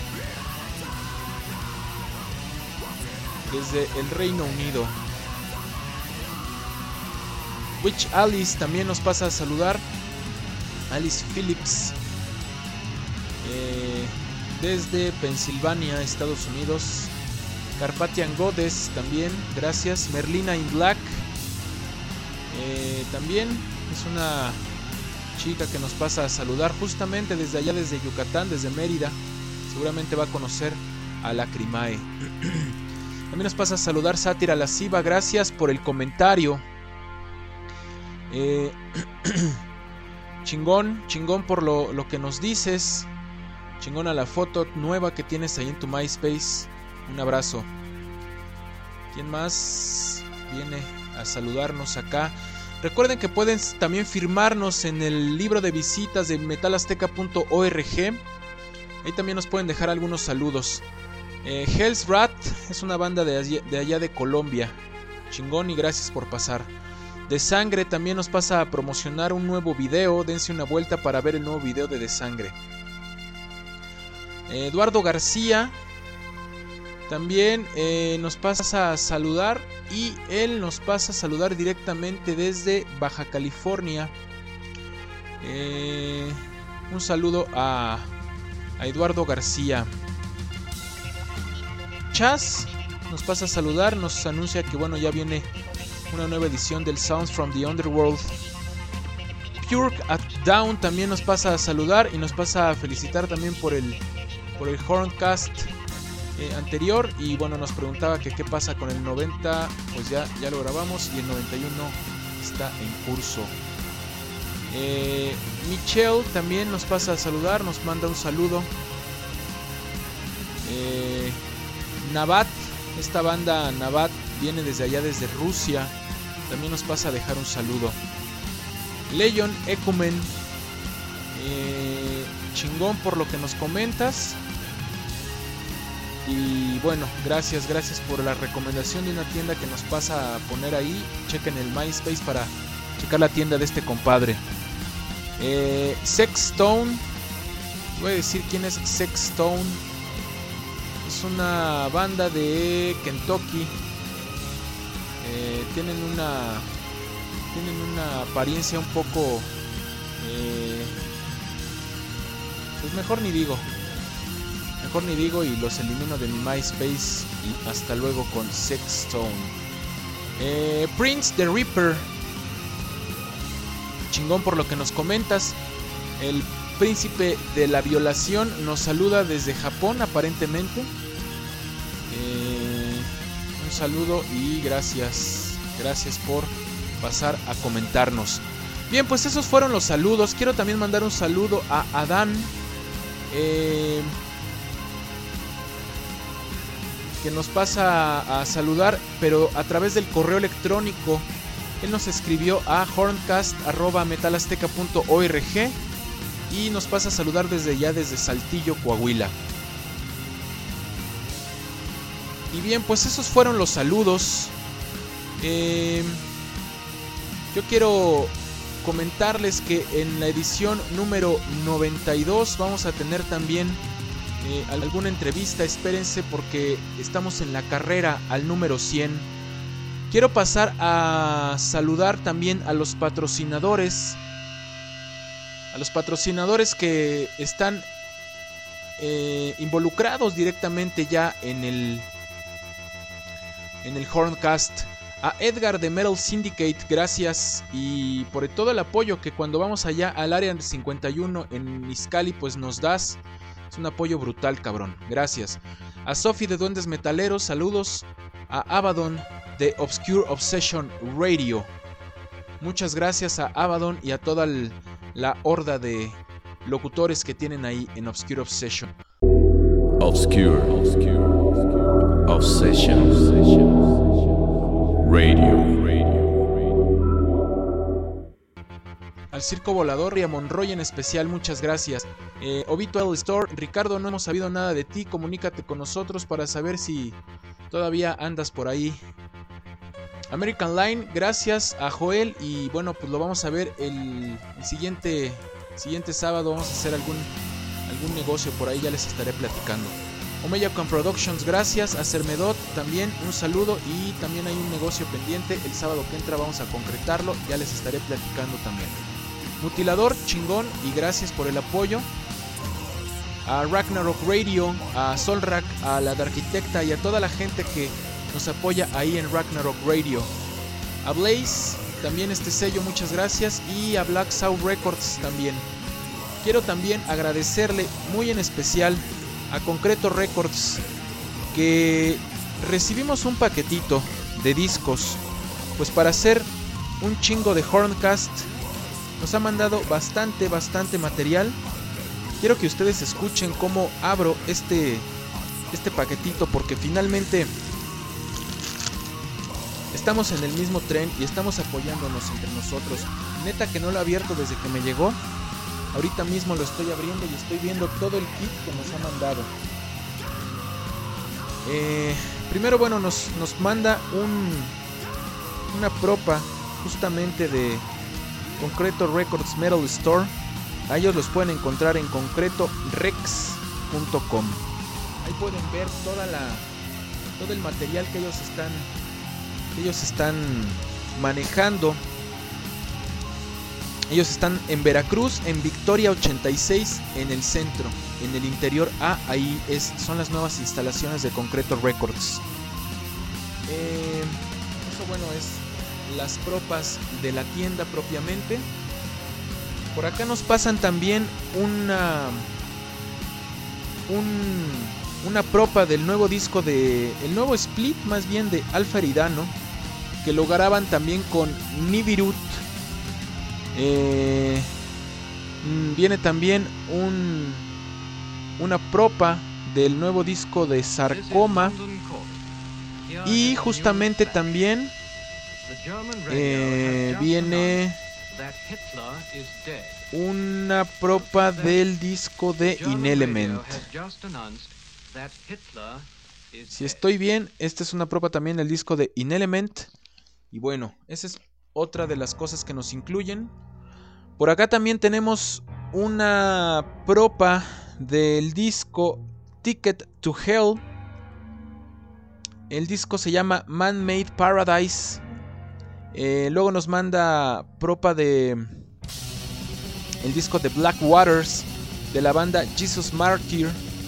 Desde el Reino Unido. Witch Alice también nos pasa a saludar. Alice Phillips. Desde Pensilvania, Estados Unidos. Carpathian Goddess también, gracias. Merlina in Black. También es una chica que nos pasa a saludar justamente desde allá, desde Yucatán, desde Mérida. Seguramente va a conocer a Lacrimae. También nos pasa a saludar Sátira Lasciva, gracias por el comentario. Chingón por lo que nos dices. Chingón a la foto nueva que tienes ahí en tu MySpace. Un abrazo. ¿Quién más viene a saludarnos acá? Recuerden que pueden también firmarnos en el libro de visitas de metalazteca.org. Ahí también nos pueden dejar algunos saludos. Hell's Rat es una banda de allá de Colombia. Chingón y gracias por pasar. De Sangre también nos pasa a promocionar un nuevo video. Dense una vuelta para ver el nuevo video de Sangre. Eduardo García también nos pasa a saludar. Y él nos pasa a saludar directamente desde Baja California. Un saludo a Eduardo García. Chas nos pasa a saludar. Nos anuncia que bueno, ya viene una nueva edición del Sounds from the Underworld. Pure at Down también nos pasa a saludar y nos pasa a felicitar también por el Horncast anterior. Y bueno, nos preguntaba que qué pasa con el 90. Pues ya lo grabamos y el 91 está en curso. Michelle también nos pasa a saludar, nos manda un saludo. Navat, esta banda Navat viene desde allá, desde Rusia. También nos pasa a dejar un saludo. Legion Ecumen, chingón por lo que nos comentas. Y bueno, gracias por la recomendación de una tienda que nos pasa a poner ahí. Chequen el MySpace para checar la tienda de este compadre. Sexstone, voy a decir quién es Sexstone. Es una banda de Kentucky. Tienen una apariencia un poco pues mejor ni digo y los elimino de mi MySpace. Y hasta luego con Sexstone. Prince the Reaper, chingón por lo que nos comentas. El príncipe de la violación nos saluda desde Japón aparentemente. Un saludo y gracias por pasar a comentarnos. Bien, pues esos fueron los saludos. Quiero también mandar un saludo a Adán, que nos pasa a saludar, pero a través del correo electrónico. Él nos escribió a horncast@metalazteca.org y nos pasa a saludar desde Saltillo, Coahuila. Y bien, pues esos fueron los saludos. Yo quiero comentarles que en la edición número 92 vamos a tener también alguna entrevista. Espérense porque estamos en la carrera al número 100. Quiero pasar a saludar también a los patrocinadores. A los patrocinadores que están involucrados directamente ya en el Horncast. A Edgar de Metal Syndicate, gracias y por todo el apoyo que cuando vamos allá al área 51 en Izcalli pues nos das. Es un apoyo brutal, cabrón. Gracias. A Sophie de Duendes Metaleros, saludos. A Abaddon de Obscure Obsession Radio. Muchas gracias a Abaddon y a toda la horda de locutores que tienen ahí en Obscure Obsession. Obscure Obsession Radio. Al Circo Volador y a Monroy en especial, muchas gracias. Obitual Store, Ricardo, no hemos sabido nada de ti, comunícate con nosotros para saber si todavía andas por ahí. American Line, gracias a Joel y bueno, pues lo vamos a ver el siguiente sábado, vamos a hacer algún negocio por ahí, ya les estaré platicando. Omeyacon Productions, gracias. A Cermedot también un saludo y también hay un negocio pendiente, el sábado que entra vamos a concretarlo, ya les estaré platicando también. Mutilador, chingón y gracias por el apoyo. A Ragnarok Radio, a Solrak, a la Darquitecta y a toda la gente que nos apoya ahí en Ragnarok Radio. A Blaze, también este sello, muchas gracias. Y a Black South Records también. Quiero también agradecerle muy en especial a Concreto Records, que recibimos un paquetito de discos pues para hacer un chingo de Horncast. Nos ha mandado bastante material. Quiero que ustedes escuchen cómo abro este paquetito, porque finalmente estamos en el mismo tren y estamos apoyándonos entre nosotros. Neta que no lo he abierto desde que me llegó. Ahorita mismo lo estoy abriendo y estoy viendo todo el kit que nos ha mandado. Primero, bueno, nos manda una propa justamente de Concreto Records Metal Store. A ellos los pueden encontrar en concretorex.com. Ahí pueden ver todo el material que ellos están manejando. Ellos están en Veracruz, en Victoria 86, en el centro, en el interior A, ahí son las nuevas instalaciones de Concreto Records. Eso bueno es las propas de la tienda propiamente. Por acá nos pasan también una propa del nuevo disco el nuevo split más bien de Alfa Eridano, que lo graban también con Nibiruth. Viene también una propa del nuevo disco de Sarcoma y justamente también viene una propa del disco de Inelement. Si estoy bien, esta es una propa también del disco de Inelement. Y bueno, esa es otra de las cosas que nos incluyen. Por acá también tenemos una propa del disco Ticket to Hell. El disco se llama Man-Made Paradise. Luego nos manda propa de el disco de Black Waters de la banda Jesus Martyr.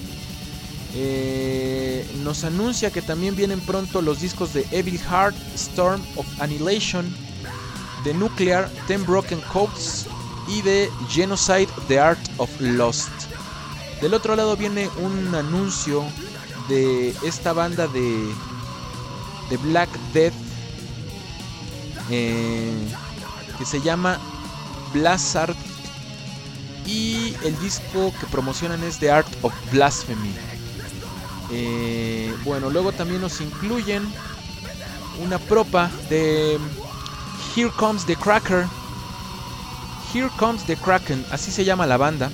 Nos anuncia que también vienen pronto los discos de Evil Heart, Storm of Annihilation, de Nuclear, Ten Broken Coats y de Genocide, The Art of Lost. Del otro lado viene un anuncio de esta banda de Black Death que se llama Blizzard, y el disco que promocionan es The Art of Blasphemy. Bueno, luego también nos incluyen una propa de Here Comes the Cracker. Here Comes the Kraken, así se llama la banda.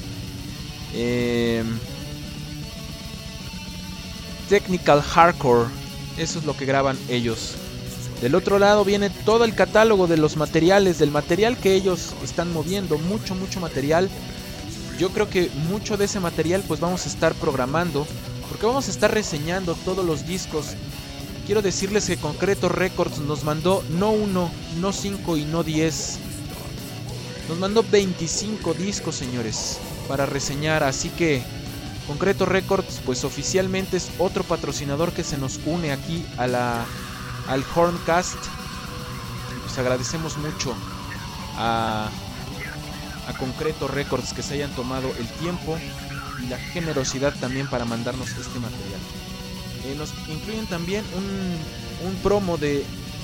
Technical Hardcore, eso es lo que graban ellos. Del otro lado viene todo el catálogo de los materiales, del material que ellos están moviendo, mucho material. Yo creo que mucho de ese material pues vamos a estar programando, porque vamos a estar reseñando todos los discos. Quiero decirles que Concreto Records nos mandó no 1, no 5 y no 10. Nos mandó 25 discos, señores, para reseñar, así que Concreto Records pues oficialmente es otro patrocinador que se nos une aquí al Horncast. Pues agradecemos mucho a Concreto Records que se hayan tomado el tiempo y la generosidad también para mandarnos este material. Nos incluyen también un promo de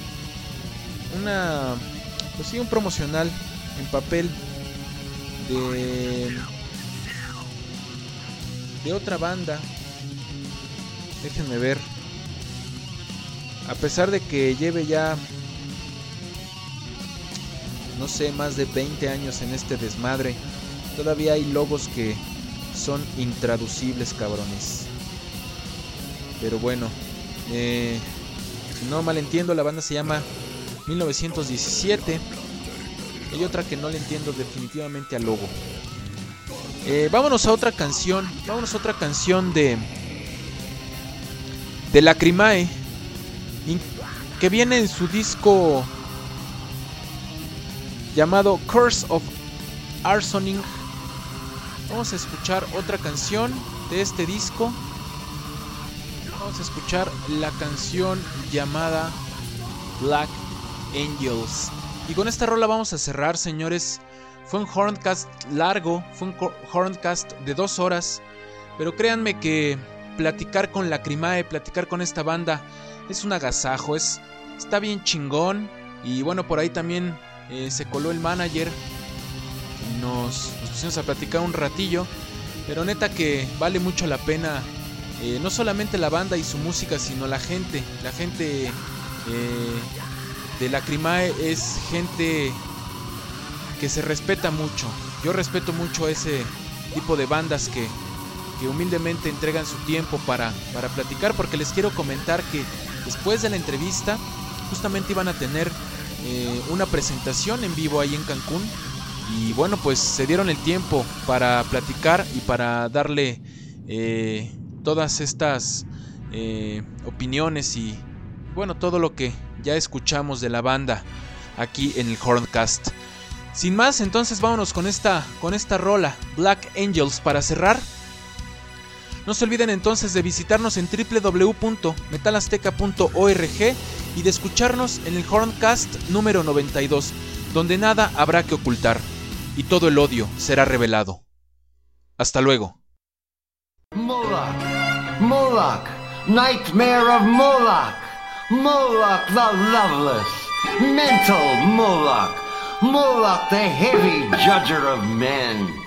un promocional en papel de otra banda. Déjenme ver. A pesar de que lleve ya, no sé, más de 20 años en este desmadre, todavía hay logos que son intraducibles, cabrones. Pero bueno, si no mal entiendo, la banda se llama 1917. Hay otra que no le entiendo definitivamente al logo. Vámonos a otra canción. Vámonos a otra canción de Lacrimae, que viene en su disco llamado Curse of Arsoning. Vamos a escuchar otra canción de este disco. Vamos a escuchar la canción llamada Black Angels. Y con esta rola vamos a cerrar, señores. Fue un Horncast largo, fue un Horncast de 2 horas. Pero créanme que platicar con Lacrimae, platicar con esta banda es un agasajo, está bien chingón. Y bueno, por ahí también se coló el manager. Nos pusimos a platicar un ratillo. Pero neta que vale mucho la pena. No solamente la banda y su música, sino la gente. La gente de Lacrimae es gente que se respeta mucho. Yo respeto mucho ese tipo de bandas que humildemente entregan su tiempo para platicar, porque les quiero comentar que después de la entrevista justamente iban a tener una presentación en vivo ahí en Cancún. Y bueno, pues se dieron el tiempo para platicar y para darle todas estas opiniones y bueno, todo lo que ya escuchamos de la banda aquí en el Horncast. Sin más, entonces vámonos con esta rola, Black Angels, para cerrar. No se olviden entonces de visitarnos en www.metalazteca.org y de escucharnos en el Horncast número 92, donde nada habrá que ocultar y todo el odio será revelado. Hasta luego. Moloch, Moloch, nightmare of Moloch, Moloch the loveless, mental Moloch, Moloch the heavy judger of men.